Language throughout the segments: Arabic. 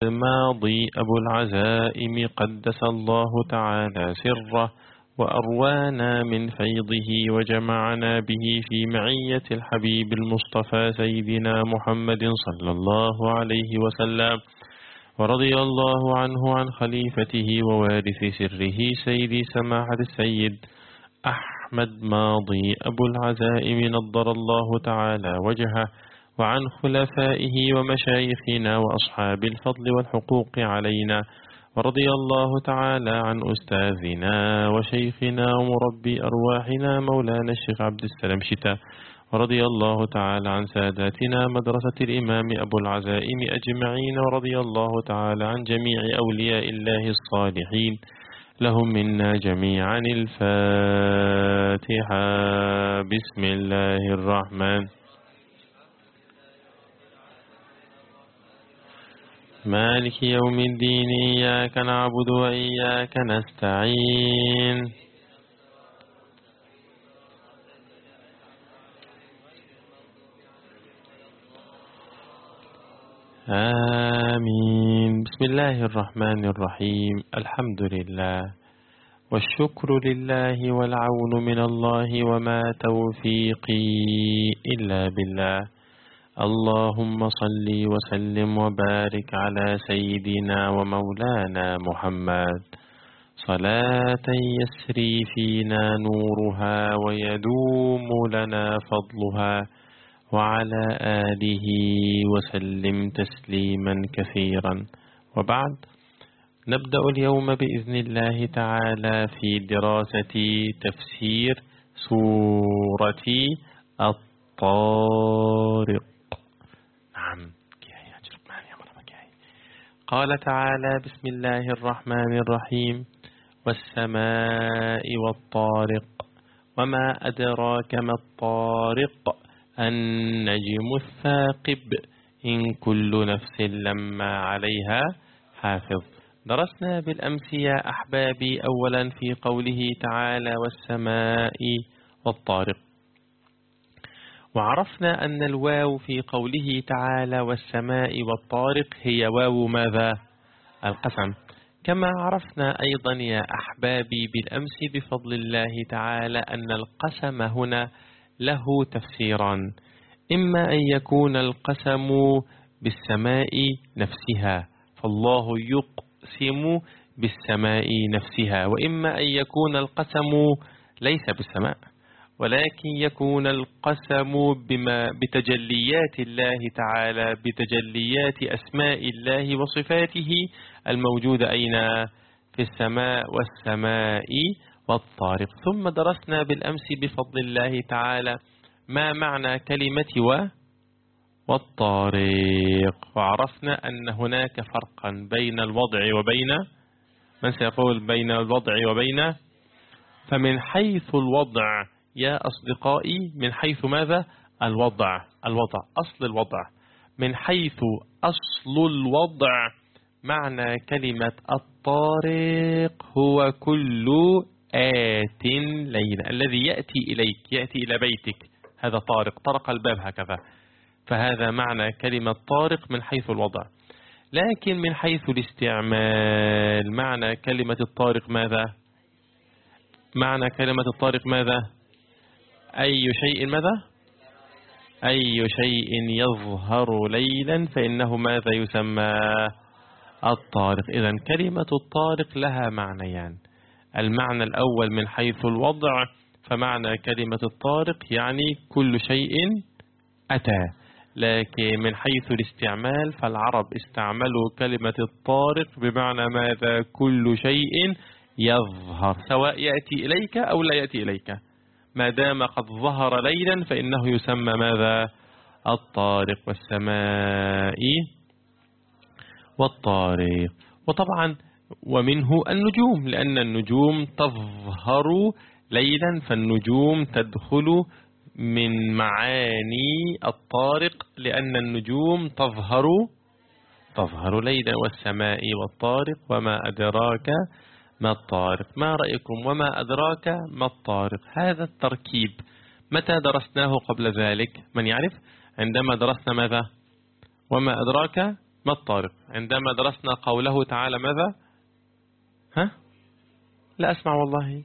الماضي أبو العزائم قدس الله تعالى سره وأروانا من فيضه وجمعنا به في معية الحبيب المصطفى سيدنا محمد صلى الله عليه وسلم، ورضي الله عنه عن خليفته ووارث سره سيدي سماحة السيد أحمد ماضي أبو العزائم نضر الله تعالى وجهه، وعن خلفائه ومشايخنا وأصحاب الفضل والحقوق علينا، ورضي الله تعالى عن أستاذنا وشيخنا ومربي أرواحنا مولانا الشيخ عبد السلام شتاء، ورضي الله تعالى عن ساداتنا مدرسة الإمام أبو العزائم أجمعين، ورضي الله تعالى عن جميع أولياء الله الصالحين، لهم منا جميعا الفاتحة. بسم الله الرحمن. مالك يوم الدين، إياك نعبد وإياك نستعين. آمين. بسم الله الرحمن الرحيم. الحمد لله والشكر لله والعون من الله وما توفيقي إلا بالله. اللهم صل وسلم وبارك على سيدنا ومولانا محمد صلاة يسري فينا نورها ويدوم لنا فضلها، وعلى آله وسلم تسليما كثيرا. وبعد، نبدأ اليوم بإذن الله تعالى في دراسة تفسير سورة الطارق. قال تعالى: بسم الله الرحمن الرحيم: والسماء والطارق، وما أدراك ما الطارق، النجم الثاقب، إن كل نفس لما عليها حافظ. درسنا بالأمس يا أحبابي أولا في قوله تعالى: والسماء والطارق، وعرفنا أن الواو في قوله تعالى والسماء والطارق هي واو ماذا؟ القسم. كما عرفنا أيضا يا أحبابي بالأمس بفضل الله تعالى أن القسم هنا له تفسيران: إما أن يكون القسم بالسماء نفسها، فالله يقسم بالسماء نفسها، وإما أن يكون القسم ليس بالسماء، ولكن يكون القسم بتجليات الله تعالى، بتجليات أسماء الله وصفاته الموجودة أين؟ في السماء. والسماء والطارق. ثم درسنا بالأمس بفضل الله تعالى ما معنى كلمة والطارق، وعرفنا أن هناك فرقا بين الوضع وبين، من سيقول بين الوضع وبين؟ فمن حيث الوضع يا أصدقائي، من حيث ماذا؟ الوضع أصل الوضع. من حيث أصل الوضع معنى كلمة الطارق هو كل آت ليلة، الذي يأتي إليك، يأتي إلى بيتك، هذا طارق، طرق الباب هكذا، فهذا معنى كلمة طارق من حيث الوضع. لكن من حيث الاستعمال معنى كلمة الطارق ماذا؟ معنى كلمة الطارق ماذا؟ أي شيء ماذا؟ أي شيء يظهر ليلا فإنه ماذا يسمى؟ الطارق. إذن كلمة الطارق لها معنيان: المعنى الأول من حيث الوضع، فمعنى كلمة الطارق يعني كل شيء أتى. لكن من حيث الاستعمال فالعرب استعملوا كلمة الطارق بمعنى ماذا؟ كل شيء يظهر، سواء يأتي إليك أو لا يأتي إليك، ما دام قد ظهر ليلا فإنه يسمى ماذا؟ الطارق. والسماء والطارق. وطبعا ومنه النجوم، لأن النجوم تظهر ليلا، فالنجوم تدخل من معاني الطارق، لأن النجوم تظهر ليلا. والسماء والطارق، وما أدراك ما الطارق. ما رأيكم؟ وما أدراك ما الطارق، هذا التركيب متى درسناه قبل ذلك؟ من يعرف؟ عندما درسنا ماذا؟ وما أدراك ما الطارق؟ عندما درسنا قوله تعالى ماذا؟ ها؟ لا أسمع والله.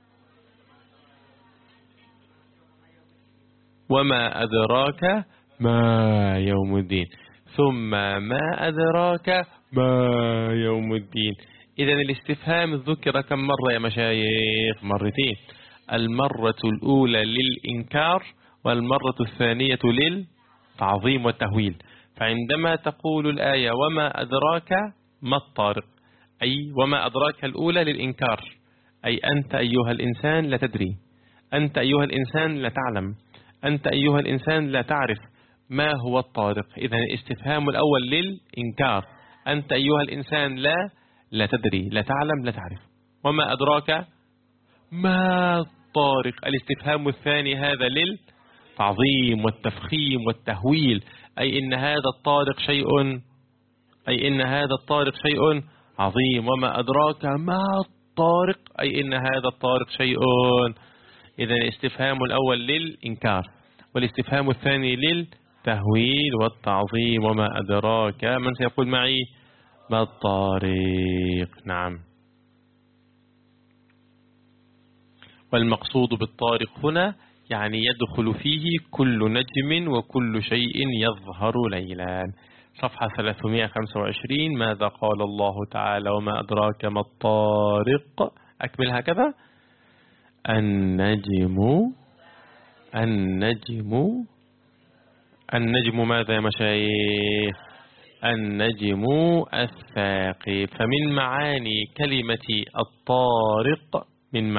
وما أدراك ما يوم الدين، ثم ما أدراك ما يوم الدين. إذا الاستفهام ذكر كم مرة يا مشايخ؟ مرتين، المرة الأولى للإنكار والمرة الثانية للتعظيم والتهويل. فعندما تقول الآية وما أدراك ما الطارق، أي وما أدراك الأولى للإنكار، أي أنت أيها الإنسان لا تدري، أنت أيها الإنسان لا تعلم، أنت أيها الإنسان لا تعرف ما هو الطارق. إذا الاستفهام الأول للإنكار، أنت أيها الإنسان لا تدري، لا تعلم، لا تعرف. وما أدراك ما الطارق، الاستفهام الثاني هذا للتعظيم والتفخيم والتهويل، أي إن هذا الطارق شيء عظيم. وما أدراك ما الطارق، أي إن هذا الطارق شيء. إذا الاستفهام الأول للإنكار والاستفهام الثاني للتهويل والتعظيم. وما أدراك، من سيقول معي ما الطارق؟ نعم. والمقصود بالطارق هنا يعني يدخل فيه كل نجم وكل شيء يظهر ليلا. صفحة 325. ماذا قال الله تعالى؟ وما أدراك ما الطارق. أكمل هكذا: النجم ماذا يا مشايخ؟ النجم الثاقب. فمن معاني كلمة الطارق،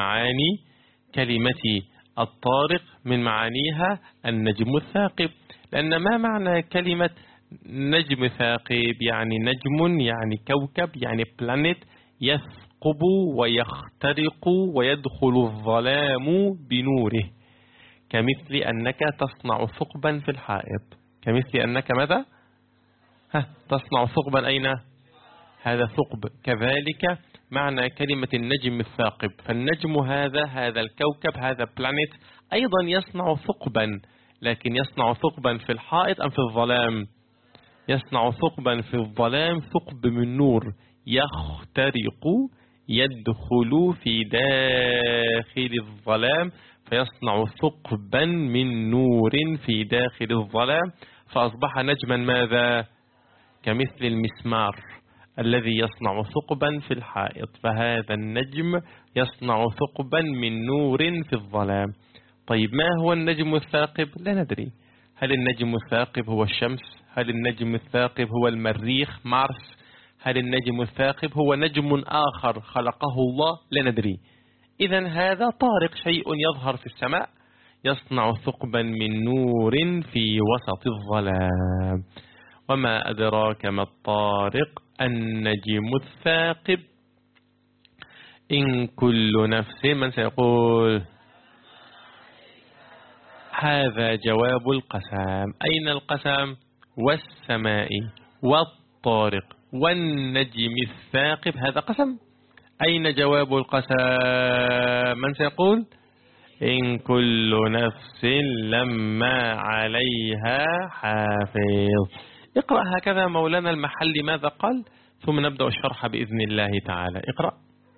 من معانيها النجم الثاقب. لأن ما معنى كلمة نجم ثاقب؟ يعني نجم، يعني كوكب، يعني بلانيت يثقب ويخترق ويدخل الظلام بنوره، كمثل أنك تصنع ثقبا في الحائط. كمثل أنك ماذا؟ تصنع ثقبا أين؟ هذا ثقب. كذلك معنى كلمة النجم الثاقب، فالنجم هذا الكوكب، هذا بلانيت أيضا يصنع ثقبا، لكن يصنع ثقبا في الحائط أم في الظلام؟ يصنع ثقبا في الظلام، ثقب من نور يخترق، يدخل في داخل الظلام، فيصنع ثقبا من نور في داخل الظلام، فأصبح نجما ماذا؟ كمثل المسمار الذي يصنع ثقبا في الحائط، فهذا النجم يصنع ثقبا من نور في الظلام. طيب ما هو النجم الثاقب؟ لا ندري. هل النجم الثاقب هو الشمس؟ هل النجم الثاقب هو المريخ مارس؟ هل النجم الثاقب هو نجم آخر خلقه الله؟ لا ندري. إذن هذا طارق، شيء يظهر في السماء يصنع ثقبا من نور في وسط الظلام. وما أدراك ما الطارق؟ النجم الثاقب. إن كل نفس، من سيقول؟ هذا جواب القسم. أين القسم؟ والسماء والطارق والنجم الثاقب، هذا قسم. أين جواب القسم؟ من سيقول؟ إن كل نفس لما عليها حافظ. اقرأ هكذا مولانا المحلي ماذا قال، ثم نبدأ الشرح بإذن الله تعالى. اقرأ.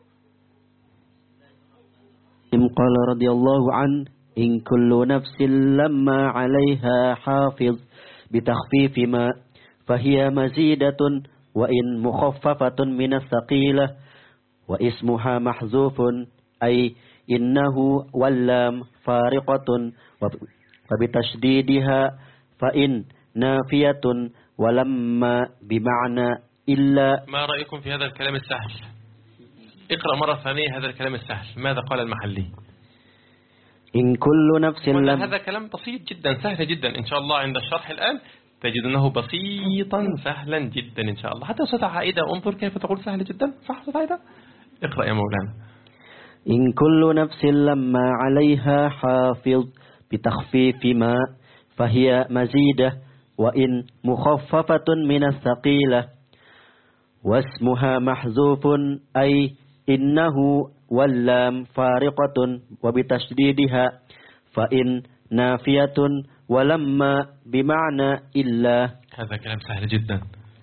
قال رضي الله عنه: إن كل نفس لما عليها حافظ، بتخفيف ما، فهي مزيدة وإن مخففة من الثقيلة، واسمها محذوف، أي إنه، واللام فارقة، وبتشديدها فإن نافية، ولما بمعنى إلا. ما رأيكم في هذا الكلام السهل؟ اقرأ مرة ثانية هذا الكلام السهل، ماذا قال المحلي؟ إن كل نفس هذا كلام بسيط جدا، سهل جدا إن شاء الله. عند الشرح الآن تجدونه بسيطا سهلا جدا إن شاء الله. حتى صوت عائدة، انظر كيف تقول سهل جدا، صح صوت عائدة؟ اقرأ يا مولانا. إن كل نفس لما عليها حافظ، بتخفيف ما، فهي مزيدة وإن مخففة من الثقيلة، واسمها محذوف، أي إنه، واللام فارقة، وبتشديدها فإن نافية، ولما بمعنى إلا. هذا كلام سهل جدا.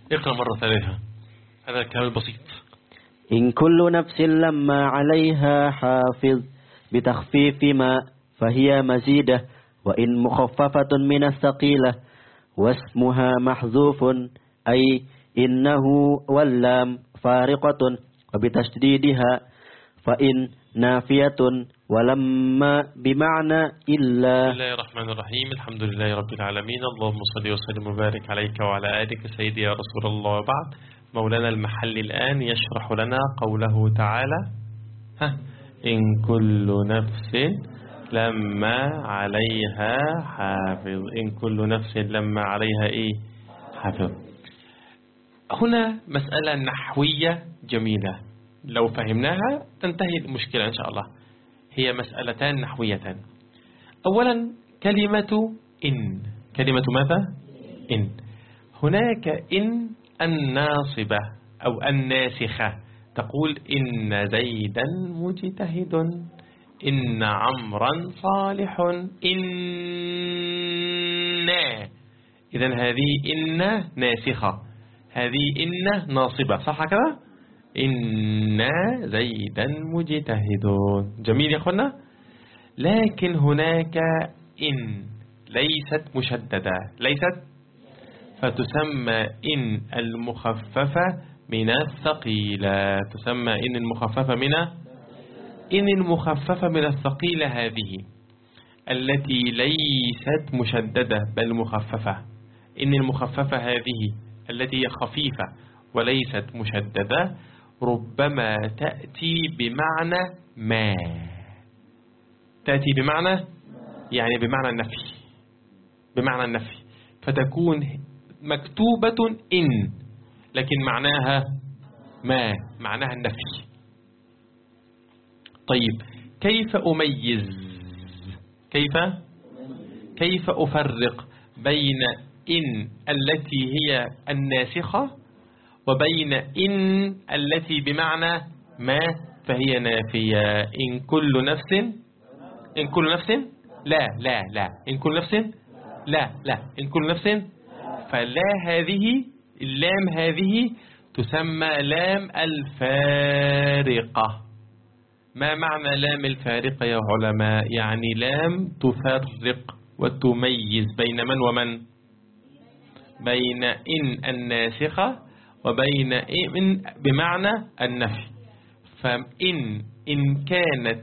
اقرأ مرة ثالثة، هذا الكلام البسيط. إن كل نفس لما عليها حافظ بتخفيف ما فهي مزيدة وإن مخففة من الثقيلة واسمها محذوف أي إنه واللام فارقة وبتشديدها فإن نافية ولما بمعنى إلا. بسم الله الرحمن الرحيم، الحمد لله رب العالمين، اللهم صل وسلم وبارك عليك وعلى آلك سيدي يا رسول الله. وبعد، مولانا المحل الآن يشرح لنا قوله تعالى: إن كل نفس لما عليها حافظ. إن كل نفس لما عليها إيه؟ حافظ. هنا مسألة نحوية جميلة، لو فهمناها تنتهي المشكلة إن شاء الله. هي مسألتان نحويتان. أولا كلمة إن، كلمة ماذا؟ إن. هناك إن الناصبة أو الناسخة، تقول إن زيدا مجتهد، إن عمرا صالح، إن. إذن هذه إن ناسخة، هذه إن ناصبة، صح كذا؟ إن زيدا مجتهد. جميل يا أخوانا. لكن هناك إن ليست مشددة، ليست، فتسمى إن المخففة من الثقيلة. تسمى إن المخففة من المخففة من الثقيلة، هذه التي ليست مشددة بل مخففة. إن المخففة هذه التي هي خفيفة وليست مشددة ربما تأتي بمعنى ما، تأتي بمعنى يعني بمعنى النفي، بمعنى النفي، فتكون مكتوبة إن لكن معناها ما، معناها النفي. طيب كيف أميز، كيف أفرق بين إن التي هي الناسخة وبين إن التي بمعنى ما فهي نافية؟ إن كل نفس، إن كل نفس، لا لا لا، إن كل نفس، لا لا، إن كل نفس. فلا هذه اللام هذه تسمى لام الفارقة. ما معنى لام الفارقة يا علماء؟ يعني لام تفرق وتميز بين من ومن، بين إن الناسخة وبين إن بمعنى النفي. إن كانت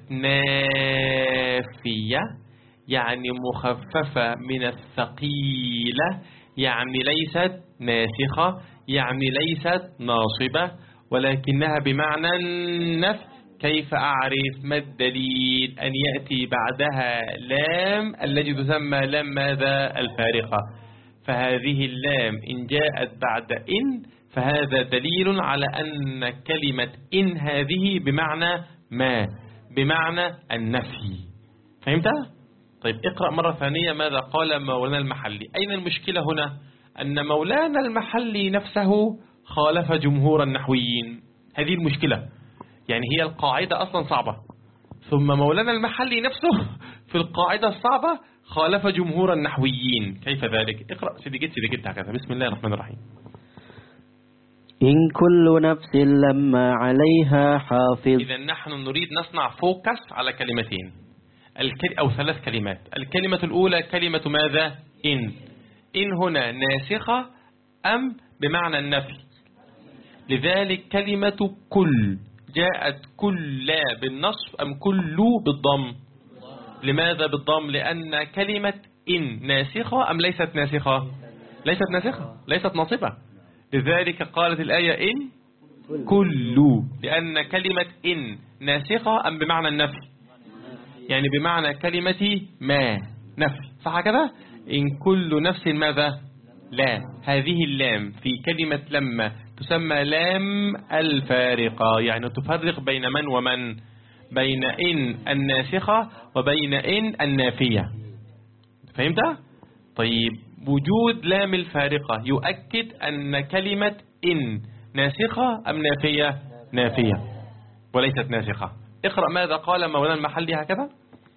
نافية يعني مخففة من الثقيلة، يعني ليست ناسخة، يعني ليست ناصبة، ولكنها بمعنى النفي. كيف أعرف؟ ما الدليل أن يأتي بعدها لام التي تسمى لام ماذا؟ الفارقة. فهذه اللام إن جاءت بعد إن فهذا دليل على أن كلمة إن هذه بمعنى ما، بمعنى النفي. فهمت؟ طيب اقرأ مرة ثانية ماذا قال مولانا المحلي. أين المشكلة هنا؟ أن مولانا المحلي نفسه خالف جمهور النحويين. هذه المشكلة، يعني هي القاعدة أصلا صعبة، ثم مولانا المحلي نفسه في القاعدة الصعبة خالف جمهور النحويين. كيف ذلك؟ اقرأ سيدي جد هكذا. بسم الله الرحمن الرحيم. إن كل نفس لما عليها حافظ. إذا نحن نريد نصنع فوكس على كلمتين أو 3 كلمات. الكلمة الأولى كلمة ماذا؟ إن. إن هنا ناسخة أم بمعنى النفي؟ لذلك كلمة كل جاءت كل لا بالنصب أم كل بالضم؟ لماذا بالضم؟ لأن كلمة إن ناسخة أم ليست ناسخة؟ ليست ناسخة، ليست ناصبة. لذلك قالت الآية إن كل، لأن كلمة إن ناسخة أم بمعنى النفي؟ يعني بمعنى كلمة ما، نفي، صح كده؟ إن كل نفس ماذا؟ لا. هذه اللام في كلمة لما تسمى لام الفارقة، يعني تفرق بين من ومن، بين إن الناسخة وبين إن النافية. فهمت؟ طيب وجود لام الفارقة يؤكد أن كلمة إن ناسخة أم نافية؟ نافية وليست ناسخة. اقرأ ماذا قال مولانا المحلي هكذا.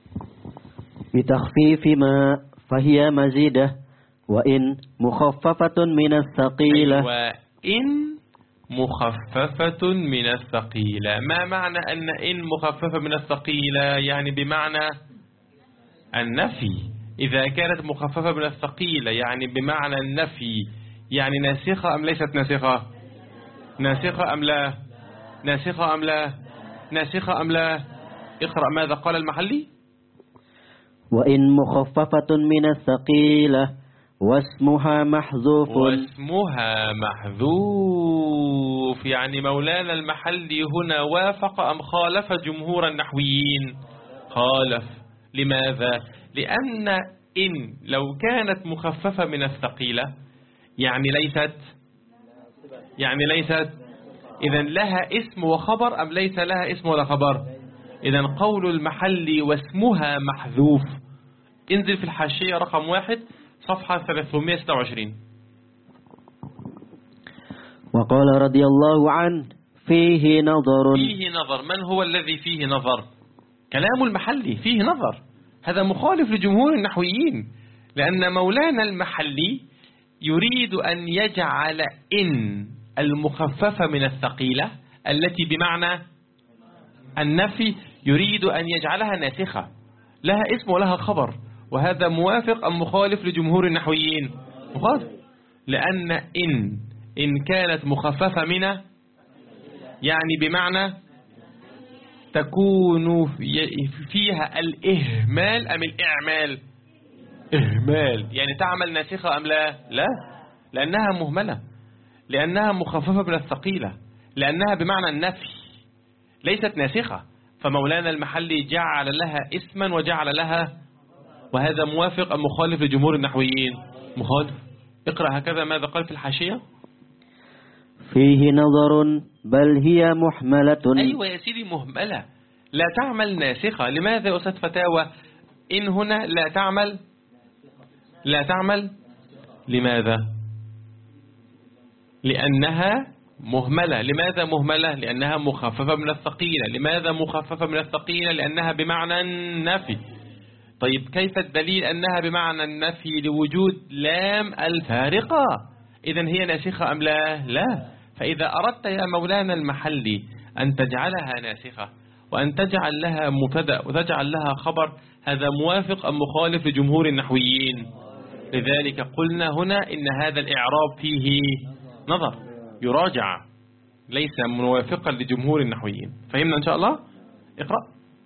بتخفيف ما فهي مزيدة وإن مخففة من الثقيلة. إن مخففة من الثقيلة. ما معنى أن إن مخففة من الثقيلة؟ يعني بمعنى النفي. إذا كانت مخففة من الثقيلة يعني بمعنى النفي، يعني ناسخة أم ليست ناسخة؟ ناسخة أم لا؟ ناسخة أم لا؟ ناسخة أم لا؟ اقرأ ماذا قال المحلي. وإن مخففة من الثقيلة واسمها محذوف. واسمها محذوف، يعني مولانا المحلي هنا وافق أم خالف جمهور النحويين؟ خالف. لماذا؟ لأن إن لو كانت مخففة من الثقيلة يعني ليست إذن لها اسم وخبر أم ليس لها اسم ولا خبر؟ إذن قول المحلي واسمها محذوف. انزل في الحاشية رقم 1 صفحة 326. وقال رضي الله عنه فيه نظر. فيه نظر. من هو الذي فيه نظر؟ كلام المحلي فيه نظر. هذا مخالف لجمهور النحويين، لأن مولانا المحلي يريد أن يجعل إن المخففة من الثقيلة التي بمعنى النفي يريد أن يجعلها ناسخة، لها اسم ولها خبر. وهذا موافق أم مخالف لجمهور النحويين؟ مخالف. لأن إن كانت مخففة من يعني بمعنى تكون فيها الإهمال أم الإعمال؟ إهمال، يعني تعمل ناسخة أم لا؟ لا، لأنها مهملة، لأنها مخففة من الثقيلة، لأنها بمعنى النفي ليست ناسخة. فمولانا المحلي جعل لها اسما وجعل لها، وهذا موافق أم مخالف لجمهور النحويين؟ مخالف. اقرأ هكذا ماذا قال في الحاشية. فيه نظر بل هي محملة. أيوة يا سيدي، مهملة لا تعمل ناسخة. لماذا يا أستاذ فتاوى إن هنا لا تعمل؟ لماذا؟ لأنها مهملة. لماذا مهملة؟ لأنها مخففة من الثقيلة. لماذا مخففة من الثقيلة؟ لأنها بمعنى النفي. طيب كيف الدليل أنها بمعنى النفي؟ لوجود لام الفارقة. إذن هي ناسخة أم لا؟ لا. فإذا أردت يا مولانا المحلي أن تجعلها ناسخة وأن تجعل لها مبتدأ وتجعل لها خبر، هذا موافق أم مخالف لجمهور النحويين؟ لذلك قلنا هنا إن هذا الإعراب فيه نظر، يراجع، ليس موافقا لجمهور النحويين. فهمنا إن شاء الله؟ اقرأ.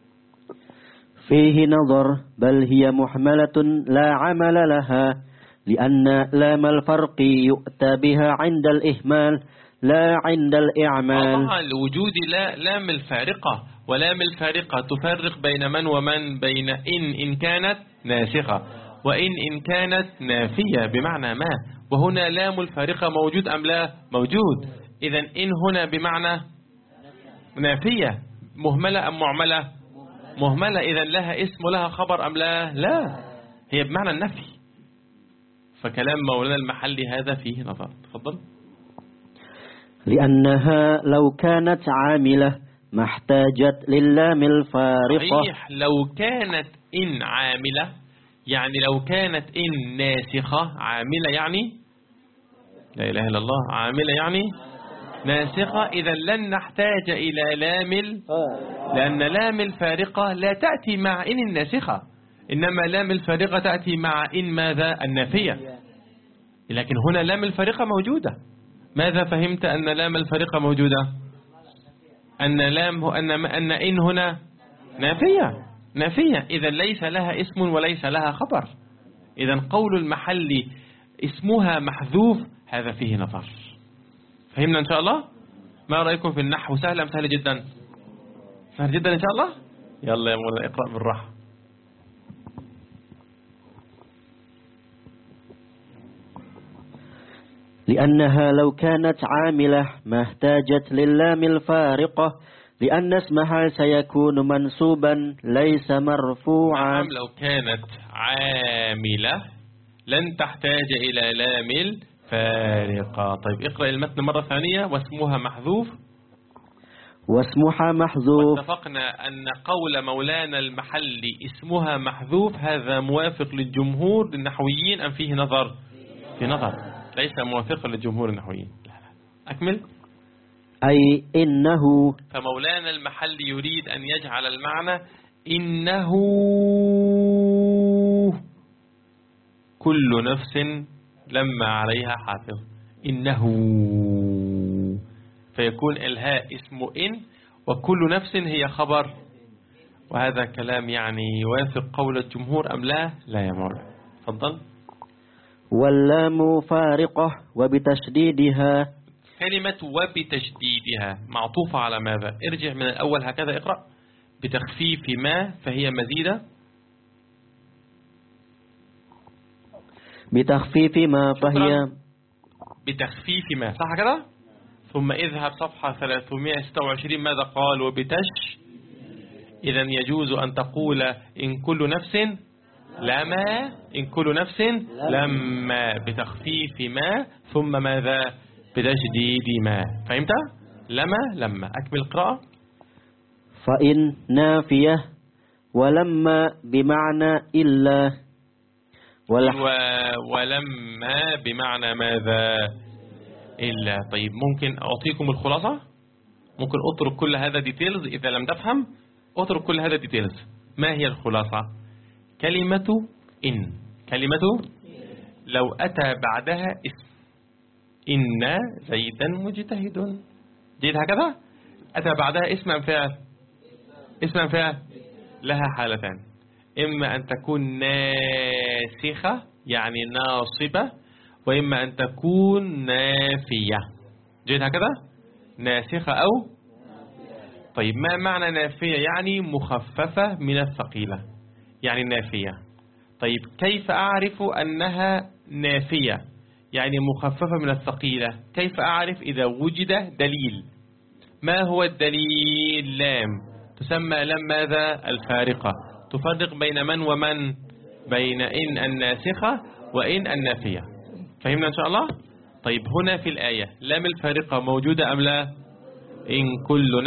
فيه نظر بل هي محملة لا عمل لها، لأن لام الفرق يؤتى بها عند الإهمال لا عند الإعمال. طبعا لوجود لام الفارقة، ولام الفارقة تفرق بين من ومن، بين إن كانت ناسخة وإن كانت نافية بمعنى ما. وهنا لام الفارقة موجود أم لا؟ موجود. إذن إن هنا بمعنى نافية، مهملة أم معملة؟ مهملة. إذن لها اسم ولها خبر أم لا؟ لا، هي بمعنى النفي. فكلام مولانا المحلي هذا فيه نظر. تفضل. لأنها لو كانت عاملة ما احتاجت للام الفارقة. صحيح، لو كانت إن عاملة، يعني لو كانت إن ناسخة. عاملة يعني لا إله إلا الله، عاملة يعني ناسخة. إذا لن نحتاج إلى لأن لام الفارقة لا تأتي مع إن الناسخة، إنما لام الفارقة تأتي مع إن ماذا؟ النافية. لكن هنا لام الفارقة موجودة. ماذا فهمت أن لام الفارقة موجودة؟ أن إن هنا نافية. إذا ليس لها اسم وليس لها خبر. إذا قول المحلي اسمها محذوف هذا فيه نظر. فهمنا إن شاء الله؟ ما رأيكم في النحو؟ سهل أم سهل جدا؟ سهل جدا إن شاء الله. يلا يا مولانا اقرأ بالراحة. لأنها لو كانت عاملة ما احتاجت للام الفارقة، لأن اسمها سيكون منصوبا ليس مرفوعا. نعم، لو كانت عاملة لن تحتاج إلى لام الفارقة. طيب اقرأ المتن مرة ثانية. واسمها محذوف. واسمها محذوف. واتفقنا أن قول مولانا المحلي اسمها محذوف هذا موافق للجمهور النحويين أم فيه نظر؟ في نظر، ليس موافقا للجمهور النحويين. أكمل. أي إنه. فمولانا المحل يريد أن يجعل المعنى إنه كل نفس لما عليها حافظ. إنه، فيكون الهاء اسمه إن، وكل نفس هي خبر. وهذا كلام يعني يوافق قول الجمهور أم لا؟ لا يا مولانا، تفضل. واللام فارقة وبتشديدها. كلمة وبتشديدها معطوفة على ماذا؟ ارجع من الأول هكذا، اقرأ. بتخفيف ما فهي مزيدة. بتخفيف ما فهي. بتخفيف ما، صح كده؟ ثم اذهب صفحة 326 ماذا قال؟ وبتش. إذا يجوز أن تقول إن كل نفس لما، إن كل نفس لما، بتخفيف ما ثم ماذا؟ بتشديد ما. فهمت؟ لما. أكمل قراءة. فإن نافية ولما بمعنى إلا. ولما بمعنى ماذا؟ إلا. طيب ممكن أعطيكم الخلاصة؟ ممكن أترك كل هذا ديتيلز إذا لم تفهم، أترك كل هذا ديتيلز. ما هي الخلاصة؟ كلمة إن، كلمة لو أتى بعدها اسم، إن زيدا مجتهد، جيد هكذا. أتى بعدها اسم أم فعل؟ اسم أم فعل؟ لها حالتان، إما أن تكون ناسخة يعني ناصبة، وإما أن تكون نافية، جيد هكذا. ناسخة أو. طيب ما معنى نافية؟ يعني مخففة من الثقيلة، يعني نافية. طيب كيف أعرف أنها نافية يعني مخففة من الثقيلة؟ كيف أعرف؟ إذا وجد دليل. ما هو الدليل؟ لام، تسمى لام ماذا؟ الفارقة، تفرق بين من ومن؟ بين إن الناسخة وإن النافية. فهمنا إن شاء الله؟ طيب هنا في الآية لام الفارقة موجودة أم لا؟ إن كل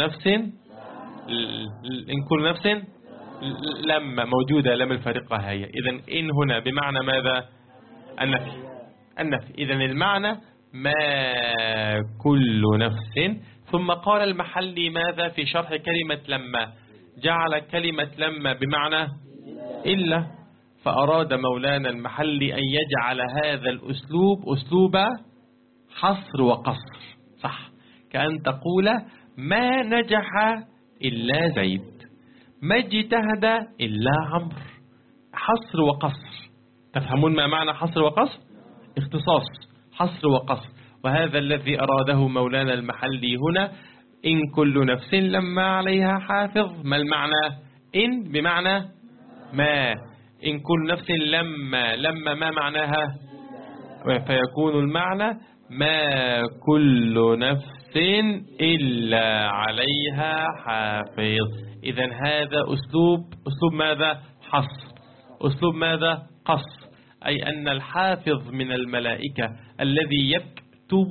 نفس لما موجودة لام الفارقة هي. إذن إن هنا بمعنى ماذا؟ النفي. إذن المعنى ما كل نفس. ثم قال المحلي ماذا في شرح كلمة لما؟ جعل كلمة لما بمعنى إلا. فأراد مولانا المحلي أن يجعل هذا الأسلوب أسلوب حصر وقصر، صح؟ كأن تقول ما نجح إلا زيد، ما اجتهد إلا عمرو. حصر وقصر. تفهمون ما معنى حصر وقصر؟ اختصاص، حصر وقصر. وهذا الذي أراده مولانا المحلي هنا. إن كل نفس لما عليها حافظ. ما المعنى؟ إن بمعنى ما. إن كل نفس لما ما معناها؟ فيكون المعنى ما كل نفس إلا عليها حافظ. إذن هذا أسلوب ماذا؟ حصر. أسلوب ماذا؟ قصر. أي أن الحافظ من الملائكة الذي يكتب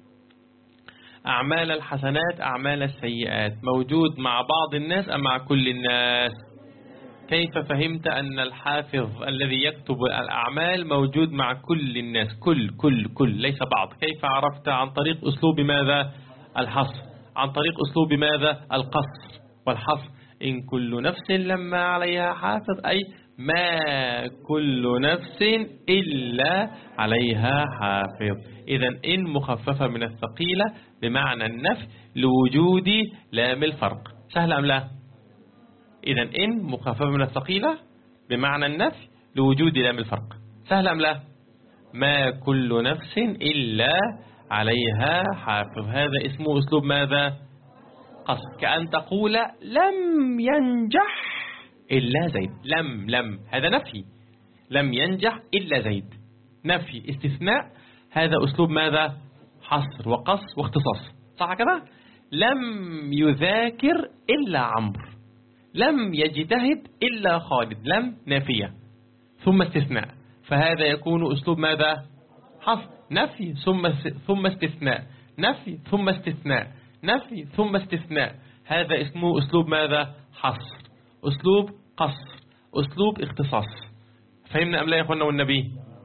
أعمال الحسنات أعمال السيئات موجود مع بعض الناس أم مع كل الناس؟ كيف فهمت أن الحافظ الذي يكتب الأعمال موجود مع كل الناس؟ كل ليس بعض. كيف عرفت؟ عن طريق أسلوب ماذا؟ الحصر. عن طريق أسلوب ماذا؟ القصر والحصر. إن كل نفس لما عليها حافظ، أي ما كل نفس إلا عليها حافظ. إذن إن مخففة من الثقيلة بمعنى النفي لوجود لام الفرق. سهل أم لا؟ إذن إن مخففة من الثقيلة بمعنى النفي لوجود لام الفرق. سهل أم لا؟ ما كل نفس إلا عليها حافظ. هذا اسمه أسلوب ماذا؟ قصر. كأن تقول لم ينجح إلا زيد. لم هذا نفي. لم ينجح إلا زيد نفي استثناء. هذا أسلوب ماذا؟ حصر وقصر واختصاص، صح كده؟ لم يذاكر إلا عمرو. لم يجتهد إلا خالد. لم نافية ثم استثناء. فهذا يكون أسلوب ماذا؟ حصر. نفي ثم استثناء. نفي ثم استثناء. نفي ثم استثناء. هذا اسمه أسلوب ماذا؟ حصر. أسلوب قصر. أسلوب اختصاص. فهمنا أم لا يا أخوانا والنبي؟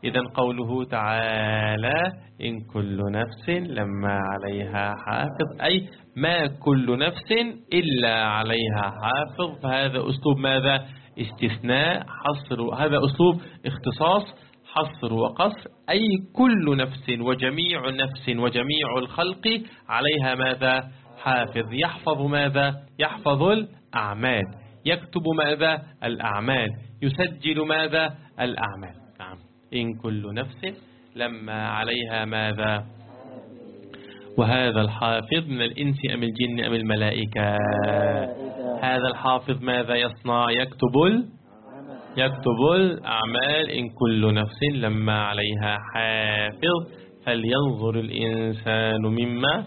إذا قوله تعالى إن كل نفس لما عليها حافظ، أي ما كل نفس إلا عليها حافظ. فهذا أسلوب ماذا؟ استثناء حصر، هذا أسلوب اختصاص حصر وقصر، أي كل نفس وجميع نفس وجميع الخلق عليها ماذا؟ حافظ. يحفظ ماذا؟ يحفظ الأعمال، يكتب ماذا؟ الأعمال، يسجل ماذا؟ الأعمال. نعم. إن كل نفس لما عليها ماذا؟ وهذا الحافظ من الإنس أم الجن أم الملائكة؟ هذا الحافظ ماذا يصنع؟ يكتب الأعمال. إن كل نفس لما عليها حافظ فلينظر الإنسان مما.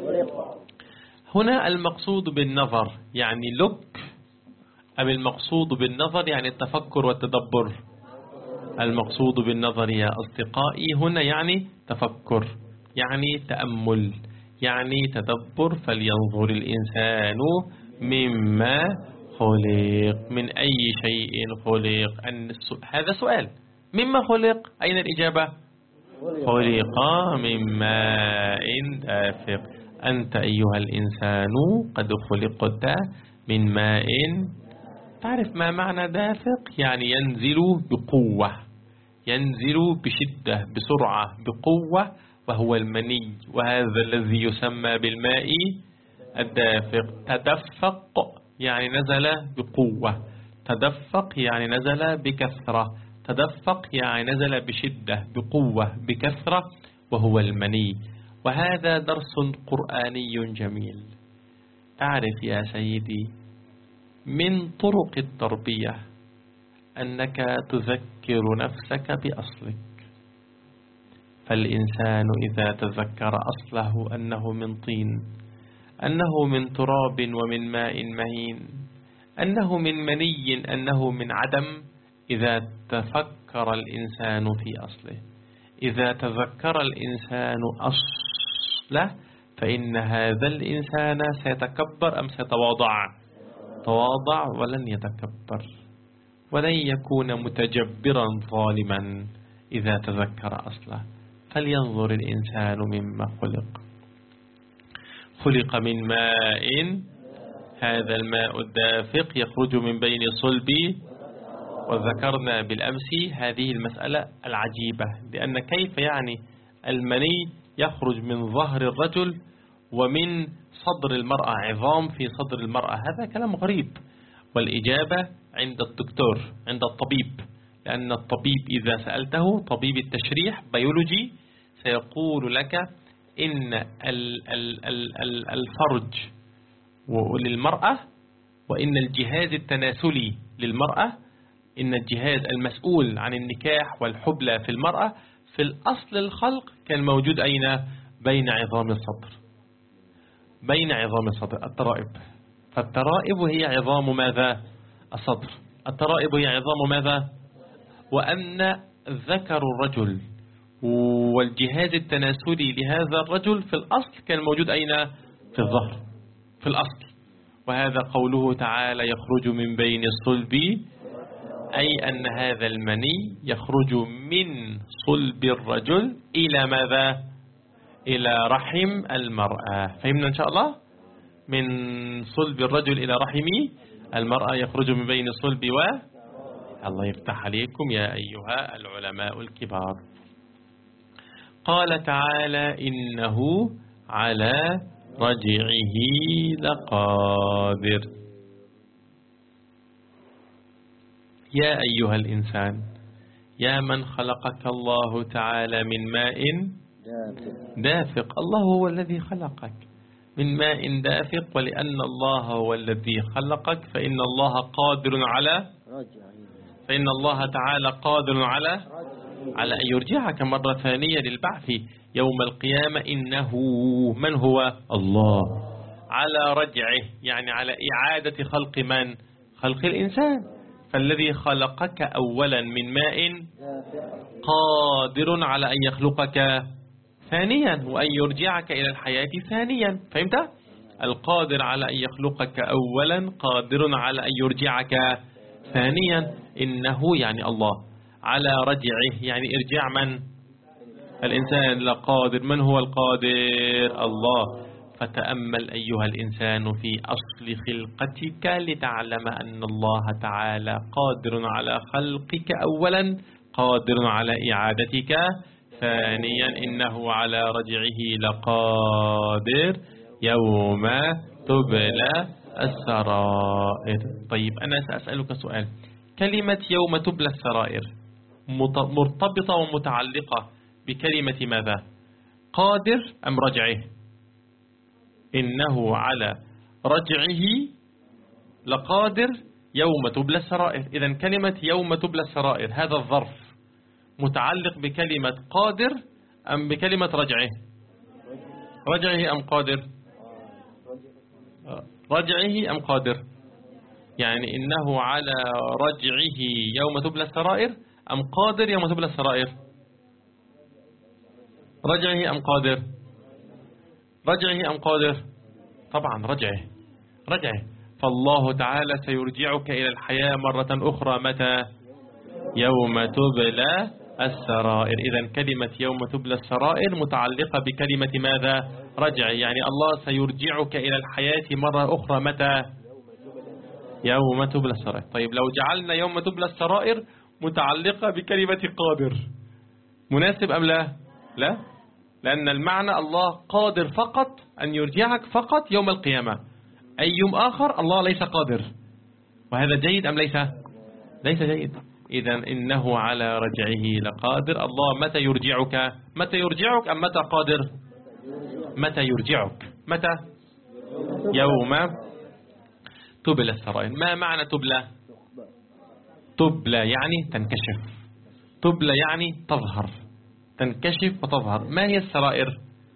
هنا المقصود بالنظر يعني look، أم المقصود بالنظر يعني التفكر والتدبر؟ المقصود بالنظر يا أصدقائي هنا يعني تفكر، يعني تأمل، يعني تدبر. فلينظر الإنسان مما خلق، من أي شيء خلق. هذا سؤال، مما خلق؟ أين الإجابة؟ خلق من ماء دافق. أنت أيها الإنسان قد خلقت من ماء. تعرف ما معنى دافق؟ يعني ينزل بقوة، ينزل بشدة بسرعة بقوة، وهو المني، وهذا الذي يسمى بالماء الدافق. تدفق يعني نزل بقوة، تدفق يعني نزل بكثرة، تدفق يعني نزل بشدة بقوة بكثرة، وهو المني. وهذا درس قرآني جميل. تعرف يا سيدي من طرق التربية أنك تذكر نفسك بأصلك. فالإنسان إذا تذكر أصله أنه من طين، أنه من تراب ومن ماء مهين، أنه من مني، أنه من عدم، إذا تفكر الإنسان في أصله، إذا تذكر الإنسان أصله، فإن هذا الإنسان سيتكبر أم سيتواضع؟ تواضع ولن يتكبر، ولن يكون متجبرا ظالما إذا تذكر أصله. فلينظر الإنسان مما خلق. خلق من ماء، هذا الماء الدافق يخرج من بين صلب. وذكرنا بالأمس هذه المسألة العجيبة، لأن كيف يعني المني يخرج من ظهر الرجل ومن صدر المرأة، عظام في صدر المرأة؟ هذا كلام غريب. والإجابة عند الدكتور، عند الطبيب، لأن الطبيب إذا سألته طبيب التشريح بيولوجي سيقول لك إن الفرج للمرأة، وإن الجهاز التناسلي للمرأة، إن الجهاز المسؤول عن النكاح والحبلى في المرأة في الأصل الخلق كان موجود أين؟ بين عظام الصدر، بين عظام الصدر، الترائب. فالترائب هي عظام ماذا؟ الصدر. الترائب هي عظام ماذا؟ وأن ذكر الرجل والجهاز التناسلي لهذا الرجل في الأصل كان موجود أين؟ في الظهر، في الأصل. وهذا قوله تعالى يخرج من بين الصلب، أي أن هذا المني يخرج من صلب الرجل إلى ماذا؟ إلى رحم المرأة. فهمنا إن شاء الله؟ من صلب الرجل إلى رحم المرأة، يخرج من بين الصلب الله يفتح عليكم يا أيها العلماء الكبار. قال تعالى إنه على رجعه لقادر. يا أيها الإنسان، يا من خلقك الله تعالى من ماء دافق. الله هو الذي خلقك من ماء دافق، ولأن الله هو الذي خلقك فإن الله قادر على، فإن الله تعالى قادر على أن يرجعك مرة ثانية للبعث يوم القيامة. إنه من هو؟ الله. على رجعه يعني على إعادة خلق من؟ خلق الإنسان. فالذي خلقك أولا من ماء قادر على أن يخلقك ثانيا وأن يرجعك إلى الحياة ثانيا. فهمت؟ القادر على أن يخلقك أولا قادر على أن يرجعك ثانيا. إنه يعني الله على رجعه، يعني إرجاع من؟ الإنسان لقادر. من هو القادر؟ الله. فتأمل أيها الإنسان في أصل خلقتك لتعلم أن الله تعالى قادر على خلقك أولا، قادر على إعادتك ثانيا، إنه على رجعه لقادر يوم تبلى السرائر. طيب أنا سأسألك سؤال، كلمة يوم تبلى السرائر مرتبطة ومتعلقة بكلمة ماذا؟ قادر أم رجعه؟ إنه على رجعه لقادر يوم تبلى السرائر. إذن كلمة يوم تبلى السرائر هذا الظرف متعلق بكلمة قادر أم بكلمة رجعه؟ رجعه أم قادر؟ رجعه أم قادر؟ يعني إنه على رجعه يوم تبلى السرائر أم قادر يوم تبلى السرائر؟ رجعه أم قادر؟ رجعه أم قادر؟ طبعا رجعه. فالله تعالى سيرجعك إلى الحياة مرة أخرى متى؟ يوم تبلى السرائر. إذن كلمة يوم تبلى السرائر متعلقة بكلمة ماذا؟ رجع. يعني الله سيرجعك إلى الحياة مرة أخرى متى؟ يوم تبلى السرائر. طيب لو جعلنا يوم تبلى السرائر متعلقة بكلمة قادر، مناسب أم لا؟ لا، لأن المعنى الله قادر فقط أن يرجعك فقط يوم القيامة، أي يوم آخر الله ليس قادر. وهذا جيد أم ليس؟ ليس جيد. إذن إنه على رجعه لقادر. الله متى يرجعك؟ متى يرجعك أم متى قادر؟ متى يرجعك؟ متى؟ يوم تبلى السرائر. ما معنى تبلى؟ تبلى يعني تنكشف، تبلى يعني تظهر، تنكشف وتظهر. ما هي السرائر؟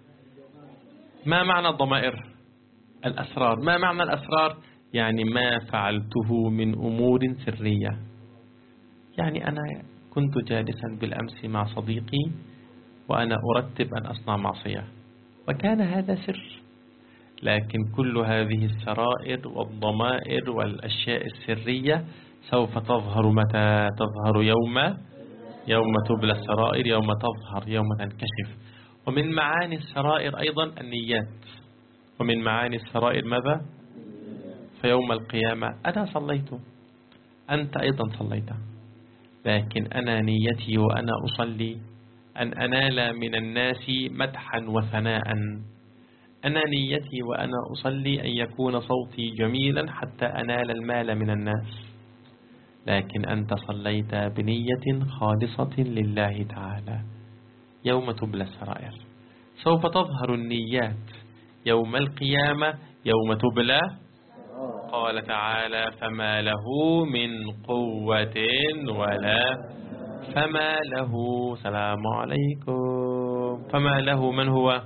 ما معنى الضمائر؟ الأسرار. ما معنى الأسرار؟ يعني ما فعلته من أمور سرية. يعني أنا كنت جالسا بالأمس مع صديقي وأنا أرتب أن أصنع معصية، وكان هذا سر، لكن كل هذه السرائر والضمائر والأشياء السرية سوف تظهر متى؟ تظهر يوم تبلى السرائر، يوم تظهر، يوم تنكشف. ومن معاني السرائر أيضا النيات، ومن معاني السرائر ماذا؟ فيوم القيامة أنا صليت، أنت أيضا صليت، لكن أنا نيتي وأنا أصلي أن أنال من الناس مدحا وثناء. أنا نيتي وأنا أصلي أن يكون صوتي جميلا حتى أنال المال من الناس، لكن أنت صليت بنية خالصة لله تعالى. يوم تبلى السرائر سوف تظهر النيات يوم القيامة، يوم تبلى. قال تعالى فما له من قوة ولا فما له. سلام عليكم. فما له من هو؟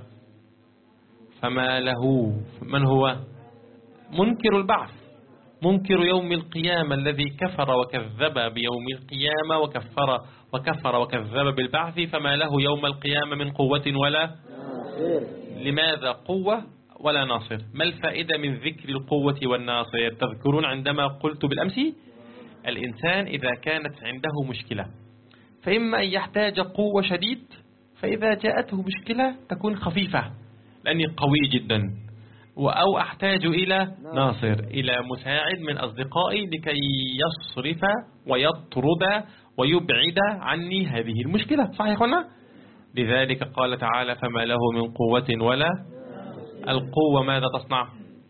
فما له من هو؟ منكر البعث، منكر يوم القيامة، الذي كفر وكذب بيوم القيامة وكفر وكذب بالبعث. فما له يوم القيامة من قوة ولا ناصر. لماذا قوة ولا ناصر؟ ما الفائدة من ذكر القوة والناصر؟ تذكرون عندما قلت بالأمس الإنسان إذا كانت عنده مشكلة فإما أن يحتاج قوة شديد، فإذا جاءته مشكلة تكون خفيفة لأني قوي جدا، أو أحتاج إلى ناصر، إلى مساعد من أصدقائي لكي يصرف ويطرد ويبعد عني هذه المشكلة. صحيح قلنا؟ لذلك قال تعالى فما له من قوة ولا. القوة ماذا تصنع؟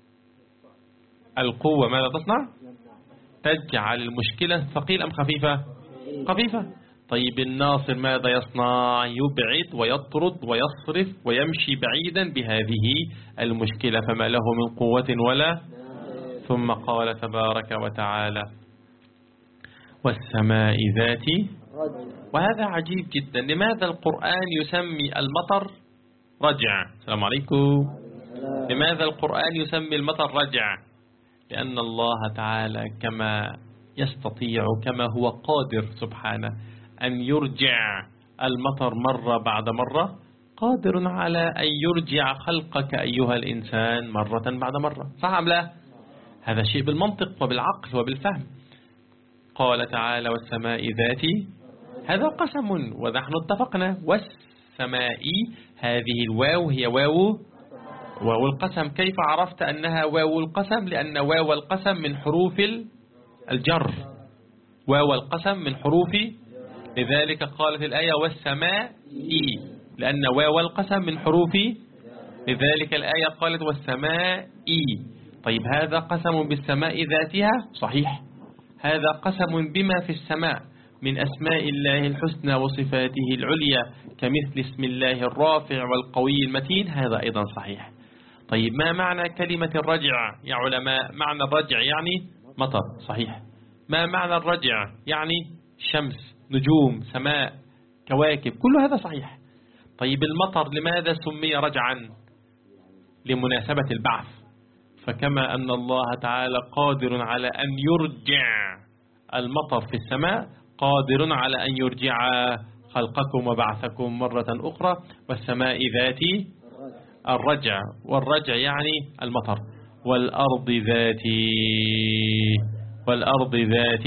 القوة ماذا تصنع؟ تجعل المشكلة ثقيلة أم خفيفة؟ خفيفة. طيب الناصر ماذا يصنع؟ يبعد ويطرد ويصرف ويمشي بعيدا بهذه المشكلة. فما له من قوة ولا. ثم قال تبارك وتعالى والسماء ذات. وهذا عجيب جدا، لماذا القرآن يسمي المطر رجع؟ السلام عليكم. لماذا القرآن يسمي المطر رجع؟ لأن الله تعالى كما يستطيع، كما هو قادر سبحانه أن يرجع المطر مرة بعد مرة، قادر على أن يرجع خلقك أيها الإنسان مرة بعد مرة. صح أم لا؟ هذا شيء بالمنطق وبالعقل وبالفهم. قال تعالى والسماء ذات هذا قسم، ونحن اتفقنا. والسماء، هذه الواو هي واو القسم. كيف عرفت أنها واو القسم؟ لأن واو القسم من حروف الجر، واو القسم من حروف، لذلك قالت الآية والسماء، لأن واو القسم من حروف، لذلك الآية قالت والسماء. طيب هذا قسم بالسماء ذاتها، صحيح. هذا قسم بما في السماء من أسماء الله الحسنى وصفاته العليا، كمثل اسم الله الرافع والقوي المتين، هذا أيضا صحيح. طيب ما معنى كلمة الرجع يا علماء؟ معنى الرجع يعني مطر، صحيح. ما معنى الرجع؟ يعني شمس، نجوم، سماء، كواكب، كل هذا صحيح. طيب المطر لماذا سمي رجعا؟ لمناسبة البعث. فكما أن الله تعالى قادر على أن يرجع المطر في السماء، قادر على أن يرجع خلقكم وبعثكم مرة أخرى. والسماء ذات الرجع، والرجع يعني المطر. والأرض ذات، والأرض ذات،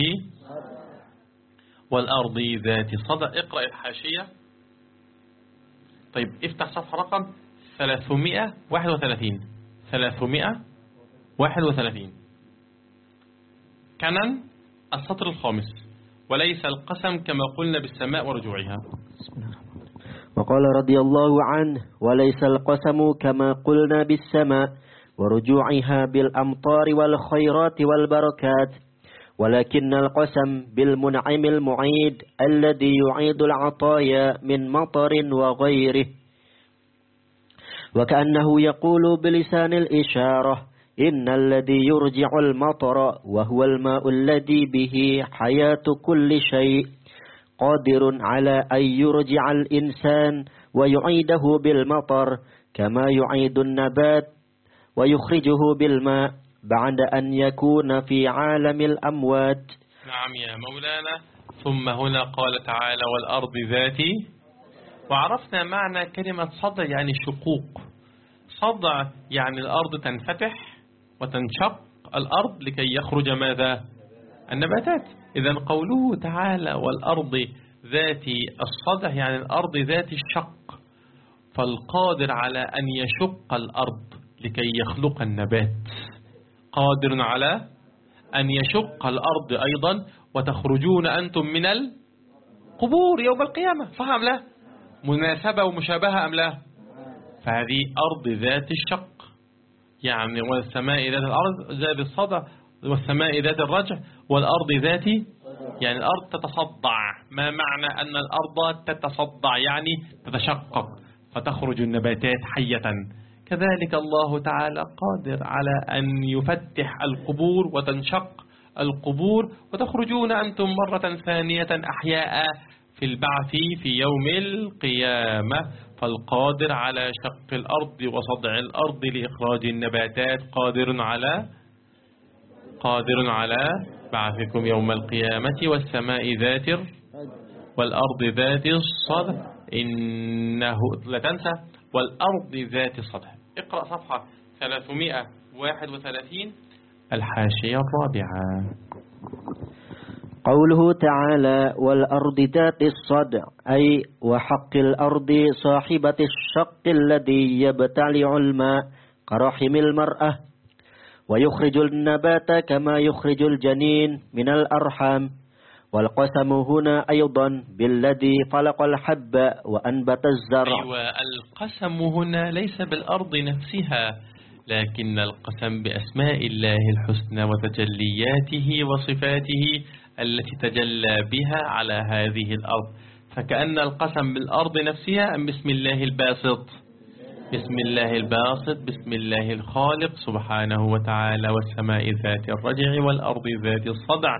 والأرض ذات صدى. اقرأ الحاشية. طيب افتح صفحة رقم 331. 331 كنن السطر الخامس. وليس القسم كما قلنا بالسماء ورجوعها. وقال رضي الله عنه: وليس القسم كما قلنا بالسماء ورجوعها بالأمطار والخيرات والبركات، ولكن القسم بالمنعم المعيد الذي يعيد العطايا من مطر وغيره. وكأنه يقول بلسان الإشارة: إن الذي يرجع المطر وهو الماء الذي به حياة كل شيء قادر على أن يرجع الإنسان ويعيده بالمطر كما يعيد النبات ويخرجه بالماء بعد أن يكون في عالم الأموات. نعم يا مولانا. ثم هنا قال تعالى والأرض ذات. وعرفنا معنى كلمة صدع، يعني شقوق. صدع يعني الأرض تنفتح وتنشق الأرض لكي يخرج ماذا؟ النباتات. إذن قوله تعالى والأرض ذات الصدع يعني الأرض ذات الشق، فالقادر على أن يشق الأرض لكي يخلق النبات، قادر على أن يشق الأرض أيضا وتخرجون أنتم من القبور يوم القيامة، صح أم لا؟ مناسبة ومشابهة أم لا؟ فهذه أرض ذات الشق، يعني والسماء ذات الأرض ذات الصدع، والسماء ذات الرجع، والأرض ذات يعني الأرض تتصدع. ما معنى أن الأرض تتصدع؟ يعني تتشقق فتخرج النباتات حية. كذلك الله تعالى قادر على أن يفتح القبور وتنشق القبور وتخرجون أنتم مرة ثانية أحياء في البعث في يوم القيامة. فالقادر على شق الأرض وصدع الأرض لإخراج النباتات قادر على بعثكم يوم القيامة. والسماء ذات والأرض ذات الصدع إنه لا تنسى والأرض ذات الصدع. اقرأ صفحة 331 الحاشية الرابعة. قوله تعالى والأرض ذات الصدع أي وحق الأرض صاحبة الشق الذي يبتلع الماء كرحم المرأة ويخرج النبات كما يخرج الجنين من الأرحام. والقسم هنا أيضا بالذي خلق الحب وأنبت الزرع. أيوة، القسم هنا ليس بالأرض نفسها، لكن القسم بأسماء الله الحسنى وتجلياته وصفاته التي تجلى بها على هذه الأرض. فكأن القسم بالأرض نفسها أم بسم الله الباسط؟ بسم الله الباسط، بسم الله الخالق سبحانه وتعالى. والسماء ذات الرجع والأرض ذات الصدع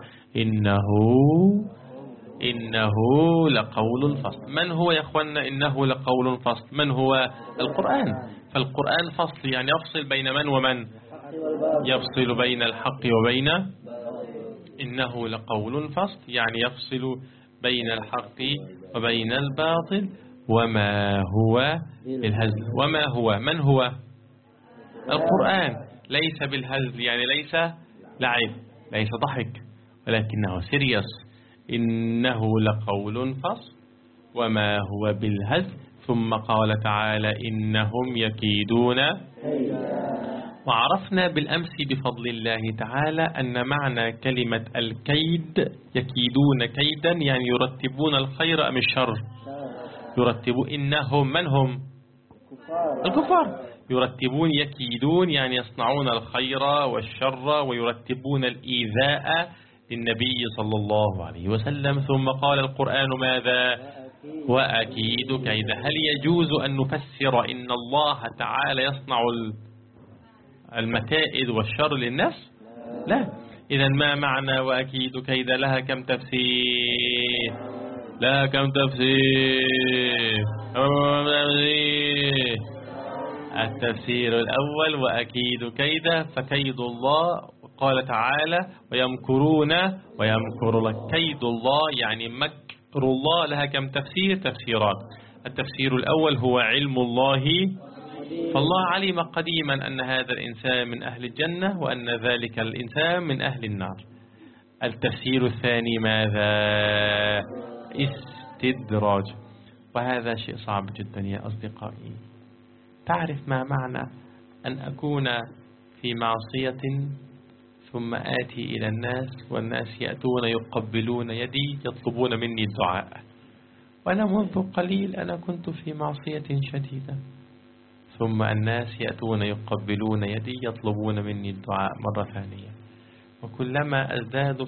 إنه لقول الفصل. من هو يا أخوانا إنه لقول الفصل؟ من هو؟ القرآن. فالقرآن فصل يعني يفصل بين من ومن؟ يفصل بين الحق وبين. إنه لقول فصل يعني يفصل بين الحق وبين الباطل. وما هو بالهزل. وما هو من هو؟ القرآن. ليس بالهزل يعني ليس لعب، ليس ضحك، ولكنه سيريس. إنه لقول فصل وما هو بالهزل. ثم قال تعالى إنهم يكيدون. وعرفنا بالأمس بفضل الله تعالى أن معنى كلمة الكيد يكيدون كيدا يعني يرتبون الخير أم الشر. يرتبون. إنهم من هم؟ الكفار. يرتبون يكيدون يعني يصنعون الخير والشر ويرتبون الإيذاء للنبي صلى الله عليه وسلم. ثم قال القرآن ماذا؟ وأكيد كيدا. هل يجوز أن نفسر إن الله تعالى يصنع المكائد والشر للناس؟ لا. إذا ما معنى وأكيد كيدا؟ لها كم تفسير؟ لها كم تفسير؟ التفسير الأول وأكيد كيدا فكيد الله. قال تعالى ويمكرون ويمكر لك. كيد الله يعني مكر الله. لها كم تفسير؟ تفسيرات. التفسير الأول هو علم الله. فالله علم قديما أن هذا الإنسان من أهل الجنة وأن ذلك الإنسان من أهل النار. التفسير الثاني ماذا؟ استدراج. وهذا شيء صعب جدا يا أصدقائي. تعرف ما معنى أن أكون في معصية ثم آتي إلى الناس والناس يأتون يقبلون يدي يطلبون مني الدعاء، وأنا منذ قليل أنا كنت في معصية شديدة، ثم الناس يأتون يقبلون يدي يطلبون مني الدعاء مرة ثانية. وكلما أزداد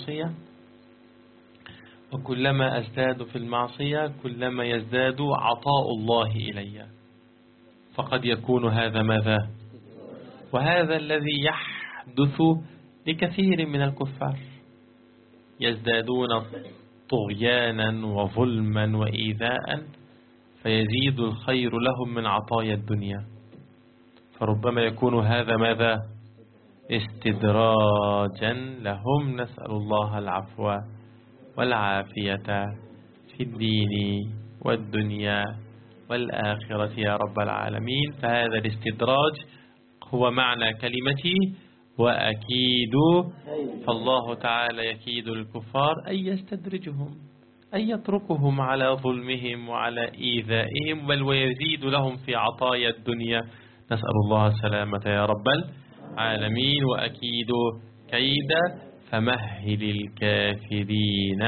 في المعصية كلما يزداد عطاء الله إلي. فقد يكون هذا ماذا؟ وهذا الذي يحدث لكثير من الكفار، يزدادون طغيانا وظلما وإيذاء فيزيد الخير لهم من عطايا الدنيا. فربما يكون هذا ماذا؟ استدراجا لهم. نسأل الله العفو والعافية في الدين والدنيا والآخرة يا رب العالمين. فهذا الاستدراج هو معنى كلمتي وأكيد. فالله تعالى يكيد الكفار أي يستدرجهم، أي يتركهم على ظلمهم وعلى إيذائهم، بل ويزيد لهم في عطايا الدنيا. نسأل الله السلامة يا رب العالمين. وأكيد كيدا فمهل الكافرين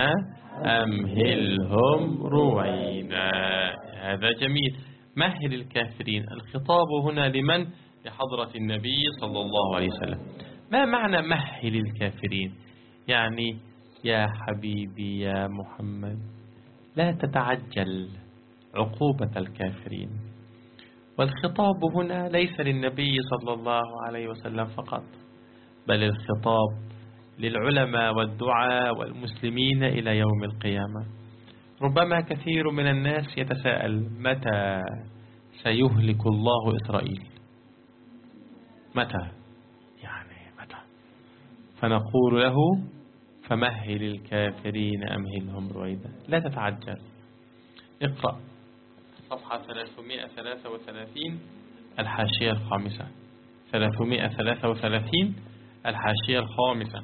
أمهلهم رويدا. هذا جميل. مهل الكافرين. الخطاب هنا لمن؟ لحضرة النبي صلى الله عليه وسلم. ما معنى مهل الكافرين؟ يعني يا حبيبي يا محمد لا تتعجل عقوبة الكافرين. والخطاب هنا ليس للنبي صلى الله عليه وسلم فقط، بل الخطاب للعلماء والدعاء والمسلمين إلى يوم القيامة. ربما كثير من الناس يتساءل متى سيهلك الله إسرائيل؟ متى؟ يعني متى؟ فنقول له فمهل الكافرين أمهلهم رويدا. لا تتعجل. اقرأ صفحة 333 الحاشية الخامسة. 333 الحاشية الخامسة.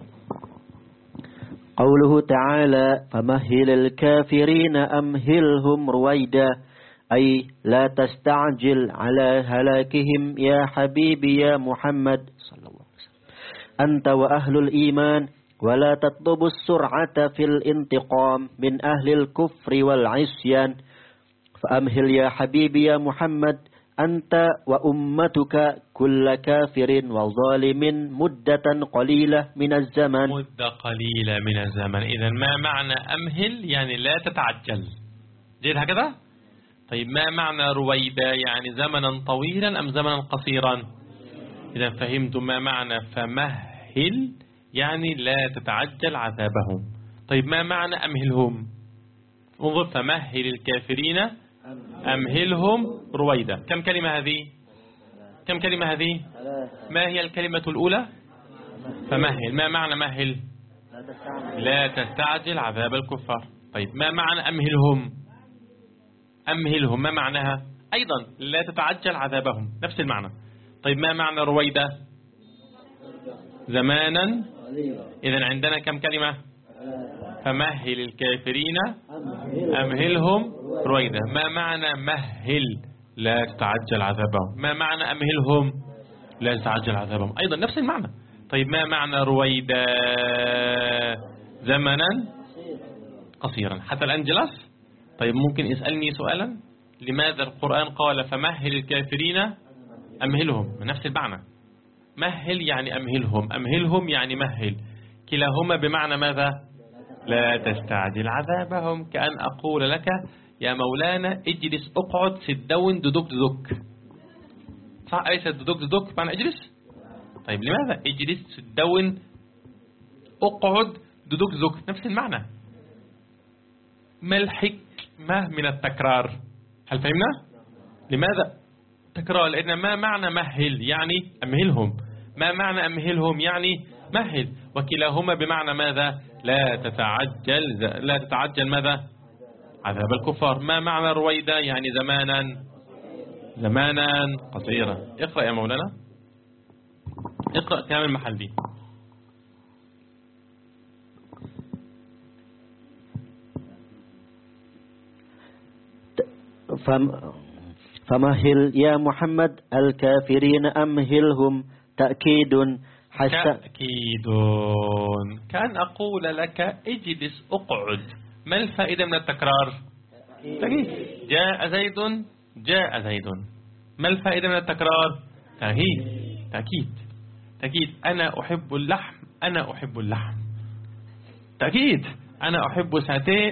قوله تعالى فمهل الكافرين أمهلهم رويدا، أي لا تستعجل على هلاكهم يا حبيبي يا محمد صلى الله عليه وسلم أنت وأهل الإيمان، ولا تطلب السرعة في الانتقام من أهل الكفر والعصيان. فأمهل يا حبيبي يا محمد أنت وأمتك كل كافر وظالم مدة قليلة من الزمن. مدة قليلة من الزمن. إذن ما معنى أمهل؟ يعني لا تتعجل. جيد هكذا؟ طيب ما معنى رويدا؟ يعني زمنا طويلا أم زمنا قصيرا؟ إذا فهمتم ما معنى فمهل يعني لا تتعجل عذابهم. طيب ما معنى أمهلهم؟ انظر فمهل الكافرين أمهلهم رويدا. كم كلمة هذه؟ كم كلمة هذه؟ ما هي الكلمة الأولى؟ فمهل. ما معنى مهل؟ لا تستعجل عذاب الكفار. طيب ما معنى أمهلهم؟ أمهلهم ما معناها؟ أيضا لا تتعجل عذابهم، نفس المعنى. طيب ما معنى رويدا؟ زمانا. إذن عندنا كم كلمة؟ فمهل الكافرين أمهلهم رويدا. ما معنى مهل؟ لا تتعجل عذابهم. ما معنى أمهلهم؟ لا تتعجل عذابهم، أيضا نفس المعنى. طيب ما معنى رويدا؟ زمنا قصيرا. حتى الآن جلس. طيب ممكن يسألني سؤالا، لماذا القرآن قال فمهل الكافرين أمهلهم؟ نفس المعنى. مهل يعني أمهلهم، أمهلهم يعني مهل، كلاهما بمعنى ماذا؟ لا تستعجل عذابهم. كأن أقول لك يا مولانا اجلس اقعد sit down ددك ددك، صح؟ أليس ددك ددك معنى اجلس؟ طيب لماذا اجلس sit down اقعد ددك ددك؟ نفس المعنى. ما الحكمة من التكرار؟ هل فهمنا؟ لماذا تكرار؟ لأن ما معنى مهل يعني أمهلهم، ما معنى أمهلهم يعني مهل، وكلاهما بمعنى ماذا؟ لا تتعجل ماذا؟ عذاب الكفار. ما معنى رويدا؟ يعني زمانا قصيرا. اقرأ يا مولانا، اقرأ كلام المحلي. فمهل يا محمد الكافرين أمهلهم تأكيد كأن أقول لك اجلس اقعد. ما الفائدة من التكرار؟ تأكيد. جاء زيد. ما الفائدة من التكرار؟ تأكيد. أنا أحب اللحم. تأكيد. أنا أحب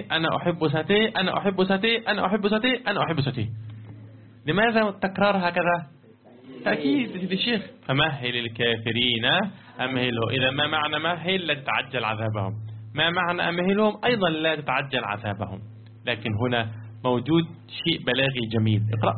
ساتيه. لماذا التكرار هكذا؟ تأكيد للشيخ. فمهل الكافرين أمهله. إذا ما معنى مهل؟ لا تتعجل عذابهم. ما معنى أمهلهم؟ أيضا لا تتعجل عذابهم. لكن هنا موجود شيء بلاغي جميل. اقرأ.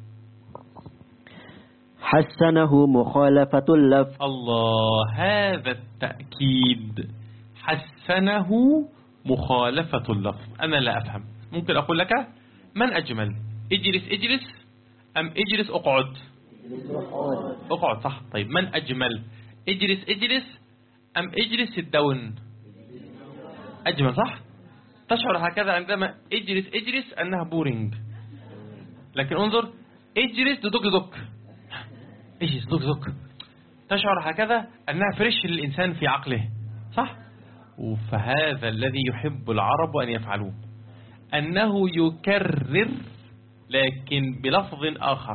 حسنه مخالفة اللفظ. الله، هذا التأكيد. حسنه مخالفة اللفظ. أنا لا أفهم. ممكن أقول لك من أجمل؟ اجلس أم اجلس اقعد؟ اقعد، صح. طيب من أجمل؟ اجلس أم اجلس الدون؟ أجمل، صح. تشعر هكذا عندما اجلس أنها بورينج. لكن انظر، اجلس دك اجلس دك، تشعر هكذا أنها فريش للإنسان في عقله، صح. فهذا الذي يحب العرب أن يفعلوه، أنه يكرر لكن بلفظ آخر،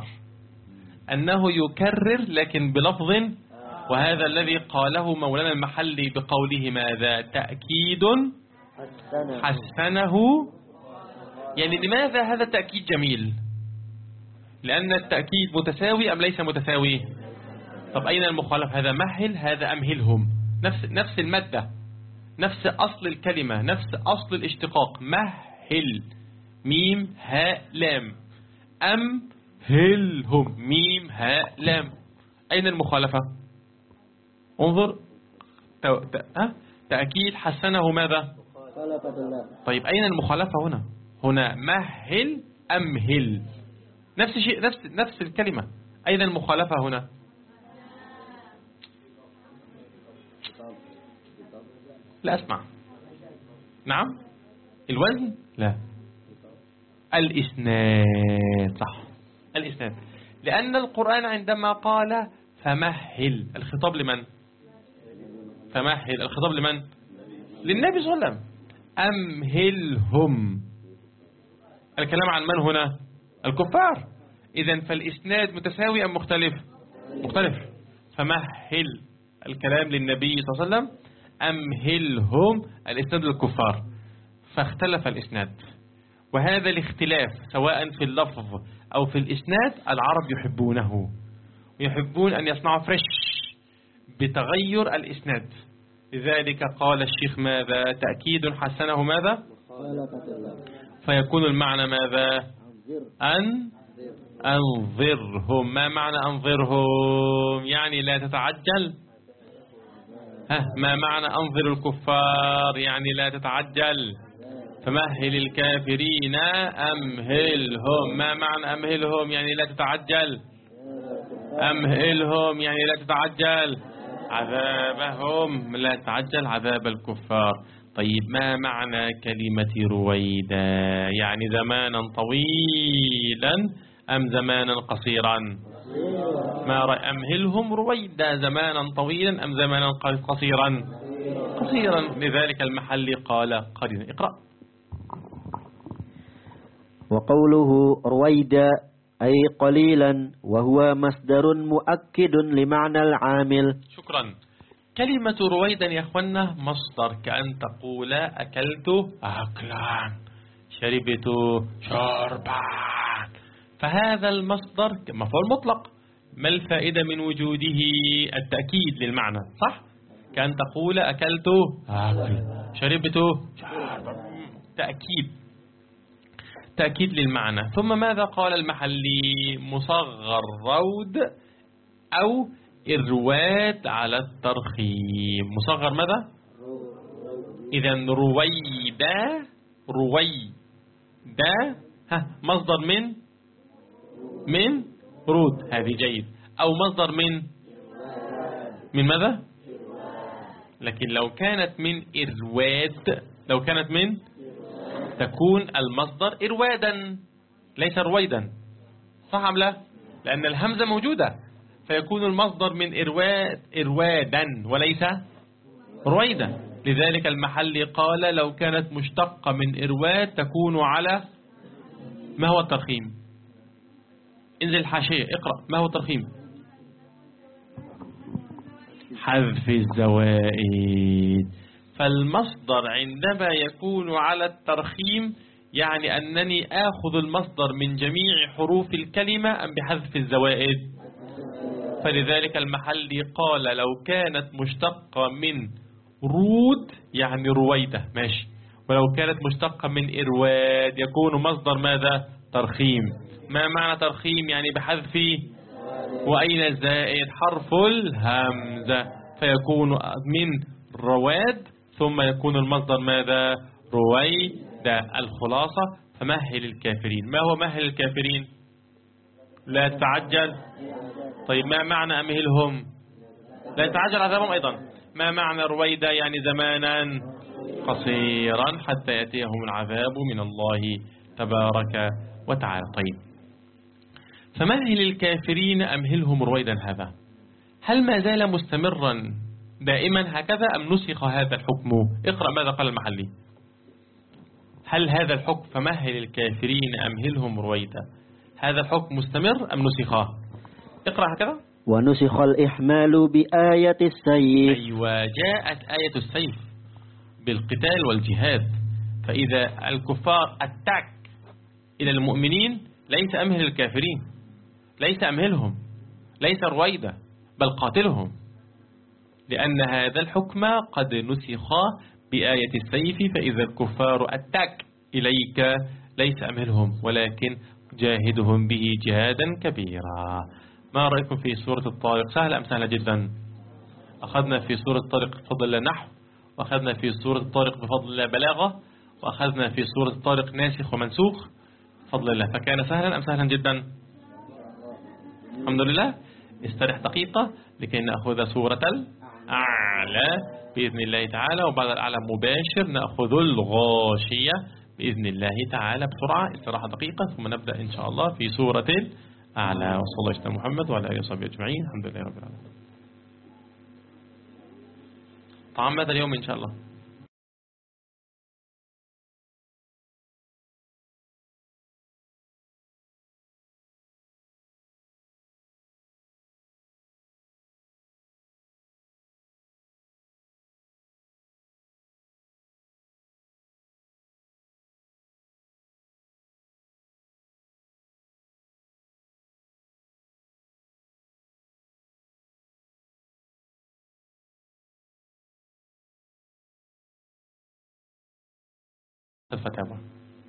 وهذا الذي قاله مولانا المحلي بقوله ماذا؟ تأكيد حسنه. يعني لماذا هذا التأكيد جميل؟ لأن التأكيد متساوي أم ليس متساوي؟ طب أين المخالف؟ هذا مهل، هذا أمهلهم. نفس المادة، نفس أصل الكلمة، نفس أصل الاشتقاق. مهل ميم هاء لام، أمهلهم ميم هاء لام. أين المخالفة؟ انظر، تأكيد حسنه ماذا؟ طيب أين المخالفة هنا مهل أمهل، نفس الشيء، نفس الكلمة. أين المخالفة هنا؟ لا أسمع. نعم، الوزن؟ لا، الإسناد، صح، الإسناد. لأن القرآن عندما قال فمهل، الخطاب لمن؟ للنبي صلى الله عليه وسلم. أمهلهم، الكلام عن من هنا؟ الكفار. إذن فالإسناد متساوي أم مختلف؟ فمهل الكلام للنبي صلى الله عليه وسلم، أمهلهم الإسناد للكفار، فاختلف الإسناد. وهذا الاختلاف سواء في اللفظ أو في الإسناد العرب يحبونه، ويحبون أن يصنعوا فريش بتغير الإسناد. لذلك قال الشيخ ماذا؟ تأكيد حسنه ماذا؟ فيكون المعنى ماذا؟ أنظرهم. ما معنى أنظرهم؟ يعني لا تتعجل. ما معنى أنظر الكفار؟ يعني لا تتعجل. فمهل الكافرين أمهلهم. ما معنى أمهلهم؟ يعني لا تتعجل. أمهلهم يعني لا تتعجل عذابهم، لا تتعجل عذاب الكفار. طيب ما معنى كلمة رويدا؟ يعني زمانا طويلا أم زمانا قصيرا؟ ما رأي أمهلهم رويدا زمانا طويلا أم زمانا قصيرا؟ قصيرا. لذلك المحل قال قرينا. اقرأ. وقوله رويدا أي قليلا، وهو مصدر مؤكد لمعنى العامل. شكرا. كلمة رويدا يا أخوانا مصدر، كأن تقول أكلت أكلا، شربت شربا. فهذا المصدر مفعول مطلق. ما الفائدة من وجوده؟ التأكيد للمعنى، صح؟ كأن تقول أكلت أكل، شربت شربا، تأكيد للمعنى. ثم ماذا قال المحلي؟ مصغر رود أو إرواد على الترخيم. مصغر ماذا؟ إذن رويدا، مصدر من رود، هذه جيد. أو مصدر من ماذا؟ لكن لو كانت من إرواد، تكون المصدر إروادا ليس رويدا، صح أم لا؟ لأن الهمزة موجودة، فيكون المصدر من إروادا وليس رويدا. لذلك المحل قال لو كانت مشتقة من إرواد تكون على ما هو الترخيم؟ انزل الحاشية اقرأ ما هو الترخيم؟ حذف الزوائد. فالمصدر عندما يكون على الترخيم يعني أنني آخذ المصدر من جميع حروف الكلمة أم بحذف الزوائد؟ فلذلك المحل قال لو كانت مشتقة من رود يعني رويدة، ماشي. ولو كانت مشتقة من إرواد يكون مصدر ماذا؟ ترخيم. ما معنى ترخيم؟ يعني بحذف وأين الزائد؟ حرف الهمزة، فيكون من رواد ثم يكون المصدر ماذا؟ رويدة. الخلاصة فمهل الكافرين. ما هو مهل الكافرين؟ لا تتعجل. طيب ما معنى أمهلهم؟ لا يتعجل عذابهم أيضا. ما معنى رويدة؟ يعني زمانا قصيرا حتى يأتيهم العذاب من الله تبارك وتعالى. طيب فمهل الكافرين أمهلهم رويدا، هذا هل ما زال مستمرا دائما هكذا أم نسخ هذا الحكم؟ اقرأ ماذا قال المحلي. هل هذا الحكم فمهل الكافرين أمهلهم رويدا هذا الحكم مستمر أم نسخه؟ اقرأ هكذا. ونسخ الإحمال بآية السيف. أيوة، جاءت آية السيف بالقتال والجهاد. فإذا الكفار أتاك إلى المؤمنين ليس أمهل الكافرين، ليس أمهلهم، ليس رويدا، بل قاتلهم، لأن هذا الحكم قد نسخ بآية السيف. فإذا الكفار أتاك إليك ليس أمهلهم ولكن جاهدهم به جهادا كبيرا. ما رأيكم في سورة الطارق؟ سهلة أم سهلة جدا؟ أخذنا في سورة الطارق بفضل الله نحو، وأخذنا في سورة الطارق بفضل الله بلاغة، وأخذنا في سورة الطارق ناسخ ومنسوخ بفضل الله. فكان سهلا أم سهلا جدا؟ الحمد لله. استرح دقيقة لكي نأخذ سورة الأعلى بإذن الله تعالى، وبعد الأعلى مباشر نأخذ الغاشية بإذن الله تعالى. بسرعة استراحة دقيقة ثم نبدأ إن شاء الله في سورة الأعلى. وصلى الله على محمد وعلى آله وصحبه أجمعين. الحمد لله رب العالمين. طعام ماذا اليوم إن شاء الله؟ الفتاوى.